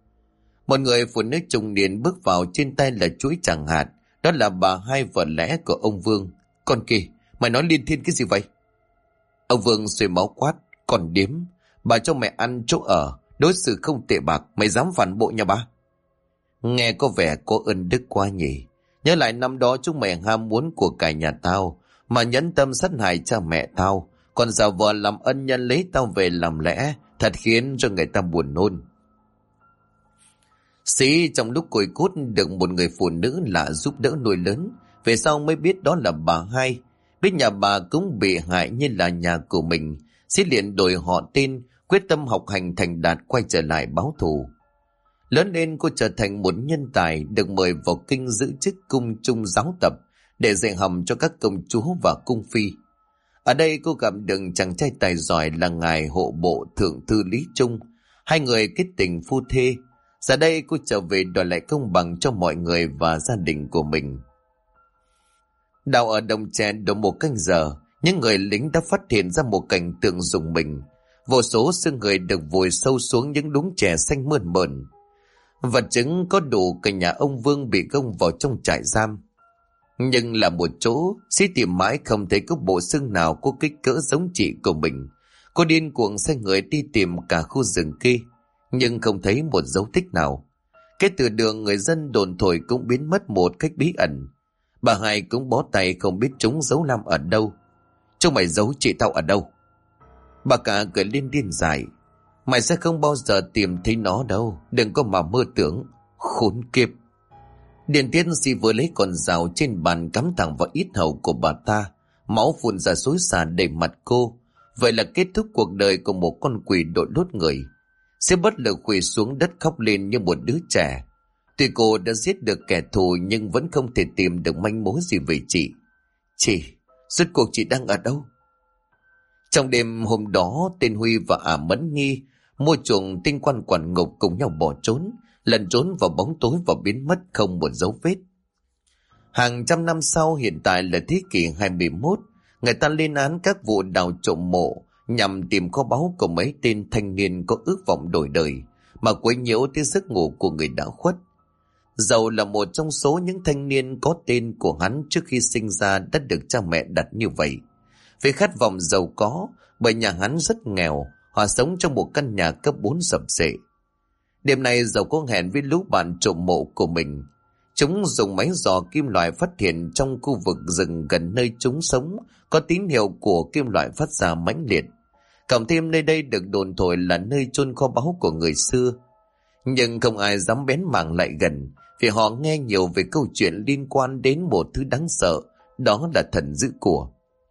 Một người phụ nữ trung niên bước vào, trên tay là chuỗi tràng hạt. Đó là bà hai vợ lẽ của ông Vương. Con kia, Mày nói liên thiên cái gì vậy? Ông Vương xuôi máu quát. Còn điếm, bà cho mẹ ăn chỗ ở, đối xử không tệ bạc, mày dám phản bội nhà bà? Nghe có vẻ có ơn đức quá nhỉ. Nhớ lại năm đó chúng mày ham muốn của cải nhà tao mà nhẫn tâm sát hại cha mẹ tao, còn giả vờ làm ân nhân lấy tao về làm lẽ, thật khiến cho người ta buồn nôn. Sĩ trong lúc cùi cút được một người phụ nữ lạ giúp đỡ nuôi lớn, về sau mới biết đó là bà Hai. Biết nhà bà cũng bị hại như là nhà của mình, Sĩ liền đổi họ tên, quyết tâm học hành thành đạt, quay trở lại báo thù. Lớn lên cô trở thành một nhân tài, được mời vào kinh giữ chức cung trung giáo tập để dạy hầm cho các công chúa và cung phi. Ở đây cô gặp được chàng trai tài giỏi là ngài hộ bộ thượng thư Lý Trung. Hai người kết tình phu thê. Giờ đây cô trở về đòi lại công bằng cho mọi người và gia đình của mình. Đào ở đồng chè độ một canh giờ, những người lính đã phát hiện ra một cảnh tượng rùng mình. Vô số xương người được vùi sâu xuống những đống chè xanh mơn mởn. Vật chứng có đủ cả nhà ông Vương bị gông vào trong trại giam. Nhưng là một chỗ, Sĩ tìm mãi không thấy có bộ xương nào có kích cỡ giống chị của mình. Cô điên cuồng sai người đi tìm cả khu rừng kia, nhưng không thấy một dấu tích nào. Cái từ đường người dân đồn thổi cũng biến mất một cách bí ẩn. Bà Hai cũng bó tay không biết chúng giấu Lam ở đâu. Chúng mày giấu chị tao ở đâu? Bà cả cười lên điên dại. Mày sẽ không bao giờ tìm thấy nó đâu, đừng có mà mơ tưởng. Khốn kiếp. Điền Tiến Sĩ vừa lấy con dao trên bàn cắm thẳng vào yết hầu của bà ta. Máu phun ra xối xả đầy mặt cô. Vậy là kết thúc cuộc đời của một con quỷ đội lốt người. Sẽ bất lực quỳ xuống đất khóc lên như một đứa trẻ. Tuy cô đã giết được kẻ thù nhưng vẫn không thể tìm được manh mối gì về chị. Chị, rốt cuộc chị đang ở đâu? Trong đêm hôm đó, tên Huy và Mẫn Nghi mua chuồng tinh quan quản ngục cùng nhau bỏ trốn, lần trốn vào bóng tối và biến mất không một dấu vết. Hàng trăm năm sau, hiện tại là thế kỷ 21, người ta lên án các vụ đào trộm mộ nhằm tìm kho báu của mấy tên thanh niên có ước vọng đổi đời mà quấy nhiễu tới giấc ngủ của người đã khuất. Dầu là một trong số những thanh niên có tên của hắn trước khi sinh ra đã được cha mẹ đặt như vậy. Vì khát vọng giàu có, bởi nhà hắn rất nghèo, họ sống trong một căn nhà cấp 4 sập xệ. Đêm nay Dầu có hẹn với lũ bạn trộm mộ của mình. Chúng dùng máy dò kim loại phát hiện trong khu vực rừng gần nơi chúng sống có tín hiệu của kim loại phát ra mãnh liệt. Cộng thêm nơi đây được đồn thổi là nơi chôn kho báu của người xưa. Nhưng không ai dám bén mảng lại gần, vì họ nghe nhiều về câu chuyện liên quan đến một thứ đáng sợ, đó là thần giữ của.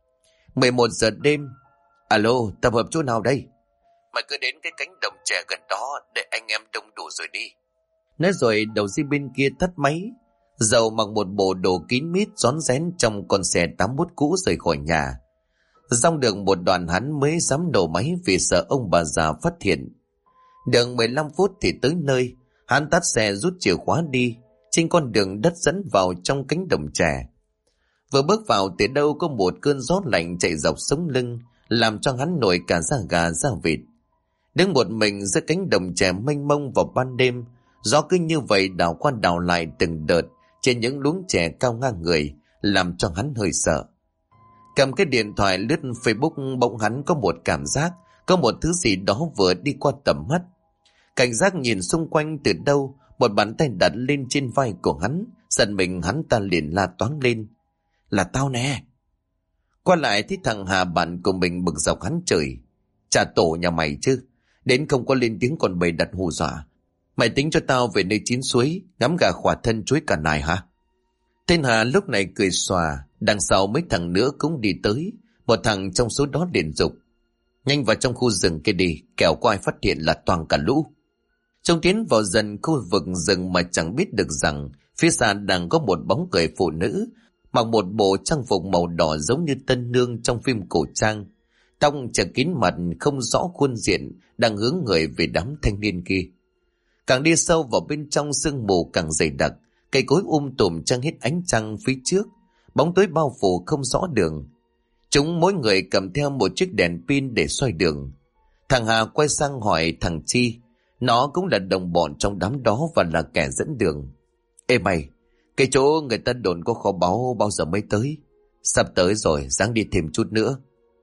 11 giờ đêm. Alo, tập hợp chỗ nào đây? Mày cứ đến cái cánh đồng trẻ gần đó để anh em đông đủ rồi đi. Nói rồi đầu dây bên kia tắt máy. Dầu mặc một bộ đồ kín mít rón rén trong con xe 81 cũ rời khỏi nhà. Xong được một đoạn hắn mới dám nổ máy vì sợ ông bà già phát hiện. Được 15 phút thì tới nơi, hắn tắt xe rút chìa khóa đi, trên con đường đất dẫn vào trong cánh đồng trẻ. Vừa bước vào từ đâu có một cơn gió lạnh chạy dọc sống lưng, làm cho hắn nổi cả da gà da vịt. Đứng một mình giữa cánh đồng trẻ mênh mông vào ban đêm, gió cứ như vậy đảo qua đảo lại từng đợt trên những luống trẻ cao ngang người, làm cho hắn hơi sợ. Cầm cái điện thoại lướt Facebook, bỗng hắn có một cảm giác có một thứ gì đó vừa đi qua tầm mắt. Cảnh giác nhìn xung quanh từ đâu, một bàn tay đặt lên trên vai của hắn, giật mình hắn ta liền la toáng lên. Là tao nè. Qua lại thấy thằng Hà bạn của mình bực dọc hắn chửi. Chả tổ nhà mày chứ, đến không có lên tiếng còn bày đặt hù dọa. Mày tính cho tao về nơi chín suối, ngắm gà khỏa thân chuối cả nài hả? Tên Hà lúc này cười xòa, đằng sau mấy thằng nữa cũng đi tới. Một thằng trong số đó liền dục. Nhanh vào trong khu rừng kia đi, kẻo có ai phát hiện là toàn cả lũ. Trông tiến vào dần khu vực rừng mà chẳng biết được rằng phía xa đang có một bóng người phụ nữ mặc một bộ trang phục màu đỏ giống như tân nương trong phim cổ trang. Tóc chật kín mặt không rõ khuôn diện, đang hướng người về đám thanh niên kia. Càng đi sâu vào bên trong sương mù càng dày đặc, cây cối tùm trăng hết ánh trăng phía trước, bóng tối bao phủ không rõ đường. Chúng mỗi người cầm theo một chiếc đèn pin để soi đường. Thằng Hà quay sang hỏi thằng Chi, nó cũng là đồng bọn trong đám đó và là kẻ dẫn đường. Ê mày, cái chỗ người ta đồn có kho báu bao giờ mới tới? Sắp tới rồi, ráng đi thêm chút nữa.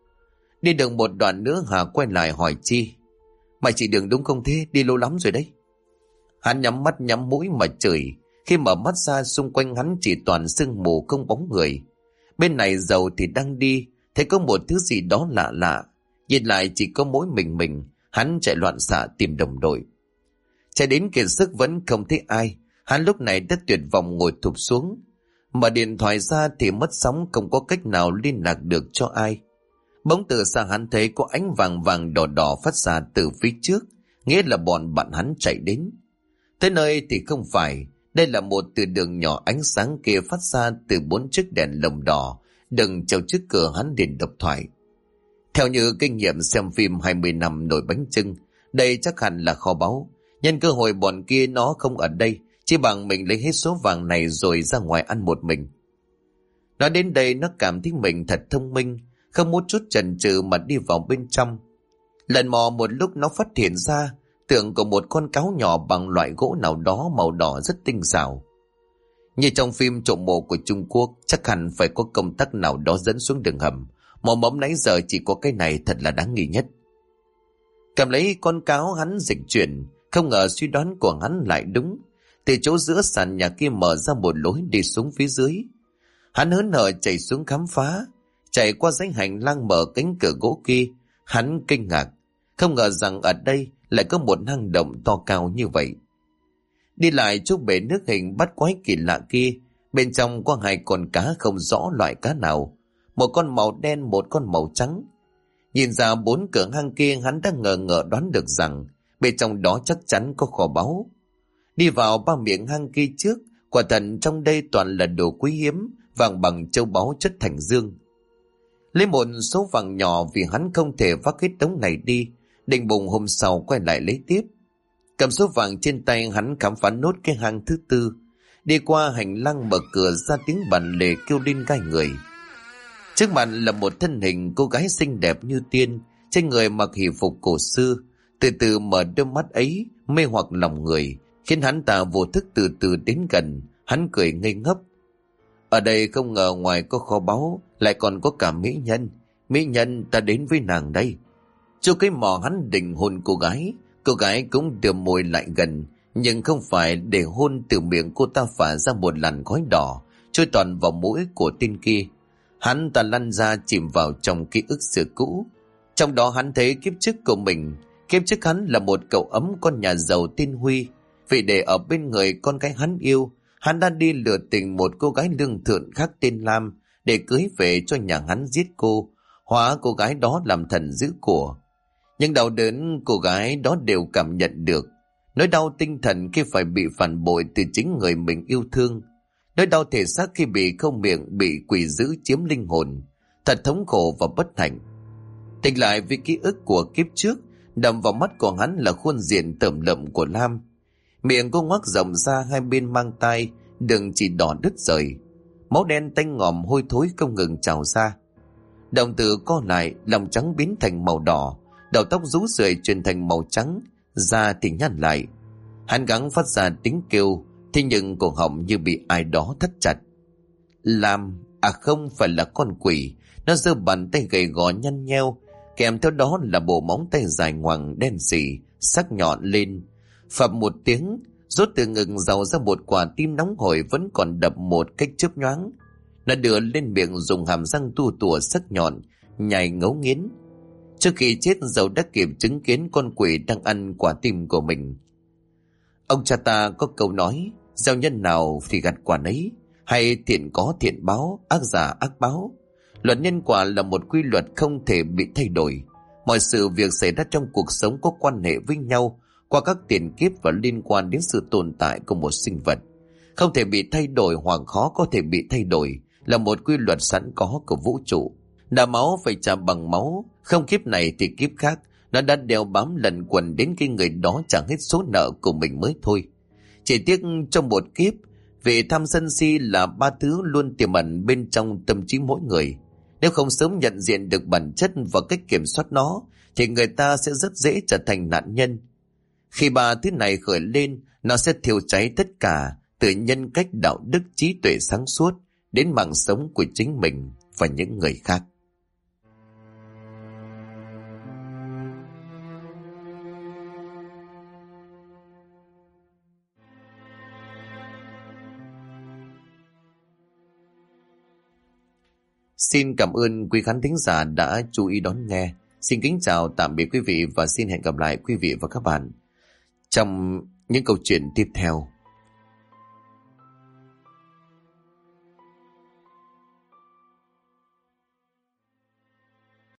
Đi được một đoạn nữa Hà quay lại hỏi Chi. Mày chỉ đường đúng không thế? Đi lâu lắm rồi đấy. Hắn nhắm mắt nhắm mũi mà chửi. Khi mở mắt ra xung quanh hắn chỉ toàn sương mù không bóng người. Bên này Dầu thì đang đi, thấy có một thứ gì đó lạ lạ. Nhìn lại chỉ có mỗi mình, hắn chạy loạn xạ tìm đồng đội. Chạy đến kiệt sức vẫn không thấy ai. Hắn lúc này đã tuyệt vọng ngồi thụp xuống. Mở điện thoại ra thì mất sóng, không có cách nào liên lạc được cho ai. Bỗng từ xa hắn thấy có ánh vàng vàng đỏ đỏ phát ra từ phía trước, nghĩa là bọn bạn hắn chạy đến. Tới nơi thì không phải, đây là một từ đường nhỏ ánh sáng kia phát ra từ 4 chiếc đèn lồng đỏ đừng treo trước cửa hắn liền độc thoại. Theo như kinh nghiệm xem phim 20 năm nồi bánh chưng, đây chắc hẳn là kho báu. Nhân cơ hội bọn kia nó không ở đây, chỉ bằng mình lấy hết số vàng này rồi ra ngoài ăn một mình. Nói đến đây nó cảm thấy mình thật thông minh, không một chút chần chừ mà đi vào bên trong. Lần mò một lúc nó phát hiện ra tượng của một con cáo nhỏ bằng loại gỗ nào đó màu đỏ rất tinh xảo. Như trong phim trộm mộ của Trung Quốc, chắc hẳn phải có công tắc nào đó dẫn xuống đường hầm. Mò mẫm nãy giờ chỉ có cái này thật là đáng nghi nhất. Cầm lấy con cáo hắn dịch chuyển, không ngờ suy đoán của hắn lại đúng. Từ chỗ giữa sàn nhà kia mở ra một lối đi xuống phía dưới. Hắn hớn hở chạy xuống khám phá, chạy qua dãy hành lang mở cánh cửa gỗ kia. Hắn kinh ngạc, không ngờ rằng ở đây lại có một hang động to cao như vậy. Đi lại chỗ bể nước hình bắt quái kỳ lạ kia, bên trong có 2 con cá không rõ loại cá nào, một con màu đen, một con màu trắng. Nhìn ra 4 cửa hang kia, hắn đã ngờ ngợ đoán được rằng bên trong đó chắc chắn có kho báu. Đi vào 3 miệng hang kia trước, quả thật trong đây toàn là đồ quý hiếm, vàng bằng châu báu chất thành dương. Lấy một số vàng nhỏ vì hắn không thể vác hết đống này đi, định bụng hôm sau quay lại lấy tiếp. Cầm số vàng trên tay, hắn khám phá nốt cái hang thứ 4. Đi qua hành lang mở cửa ra, tiếng bản lề kêu lên gai người. Trước mặt là một thân hình cô gái xinh đẹp như tiên, trên người mặc hỷ phục cổ xưa. Từ từ mở đôi mắt ấy mê hoặc lòng người, khiến hắn ta vô thức từ từ đến gần. Hắn cười ngây ngốc. Ở đây không ngờ ngoài có kho báu lại còn có cả mỹ nhân. Mỹ nhân, ta đến với nàng đây. Chỗ cái mò hắn định hôn cô gái cũng đưa môi lại gần, nhưng không phải để hôn. Từ miệng cô ta phả ra một làn khói đỏ trôi toàn vào mũi của tên kia. Hắn ta lăn ra chìm vào trong ký ức xưa cũ. Trong đó hắn thấy kiếp trước của mình. Kiếp trước hắn là một cậu ấm con nhà giàu tên Huy. Vì để ở bên người con gái hắn yêu, hắn đã đi lừa tình một cô gái lương thượng khác tên Lam để cưới về cho nhà hắn giết cô, hóa cô gái đó làm thần giữ của. Nhưng đau đớn cô gái đó đều cảm nhận được. Nỗi đau tinh thần khi phải bị phản bội từ chính người mình yêu thương. Nỗi đau thể xác khi bị khâu miệng, bị quỷ dữ chiếm linh hồn. Thật thống khổ và bất hạnh. Tỉnh lại với ký ức của kiếp trước, đầm vào mắt của hắn là khuôn diện tởm lợm của Lam. Miệng cô ngoác rộng ra, hai bên mang tai đừng chỉ đỏ đứt rời. Máu đen tanh ngòm hôi thối không ngừng trào ra. Đồng tử co lại, lòng trắng biến thành màu đỏ, đầu tóc rũ rượi chuyển thành màu trắng, da thì nhăn lại. Hắn gắng phát ra tiếng kêu, thế nhưng cổ họng như bị ai đó thắt chặt. Lam, à không phải là con quỷ. Nó giơ bàn tay gầy gò nhăn nheo, kèm theo đó là bộ móng tay dài ngoằng đen sì, sắc nhọn lên. Phập một tiếng, rốt từ ngực giàu ra một quả tim nóng hổi vẫn còn đập một cách chớp nhoáng. Nó đưa lên miệng dùng hàm răng tua tủa sắc nhọn, nhai ngấu nghiến. Trước khi chết, Dầu đã kịp chứng kiến con quỷ đang ăn quả tim của mình. Ông cha ta có câu nói, gieo nhân nào thì gặt quả nấy, hay thiện có thiện báo, ác giả ác báo. Luật nhân quả là một quy luật không thể bị thay đổi. Mọi sự việc xảy ra trong cuộc sống có quan hệ với nhau qua các tiền kiếp và liên quan đến sự tồn tại của một sinh vật. Không thể bị thay đổi hoặc khó có thể bị thay đổi, là một quy luật sẵn có của vũ trụ. Đã máu phải trả bằng máu, không kiếp này thì kiếp khác. Nó đã đeo bám lần quần đến khi người đó trả hết số nợ của mình mới thôi. Chỉ tiếc trong một kiếp, vì tham sân si là 3 thứ luôn tiềm ẩn bên trong tâm trí mỗi người. Nếu không sớm nhận diện được bản chất và cách kiểm soát nó, thì người ta sẽ rất dễ trở thành nạn nhân. Khi 3 thứ này khởi lên, nó sẽ thiêu cháy tất cả, từ nhân cách, đạo đức, trí tuệ sáng suốt đến mạng sống của chính mình và những người khác. Xin cảm ơn quý khán thính giả đã chú ý đón nghe. Xin kính chào tạm biệt quý vị và xin hẹn gặp lại quý vị và các bạn trong những câu chuyện tiếp theo.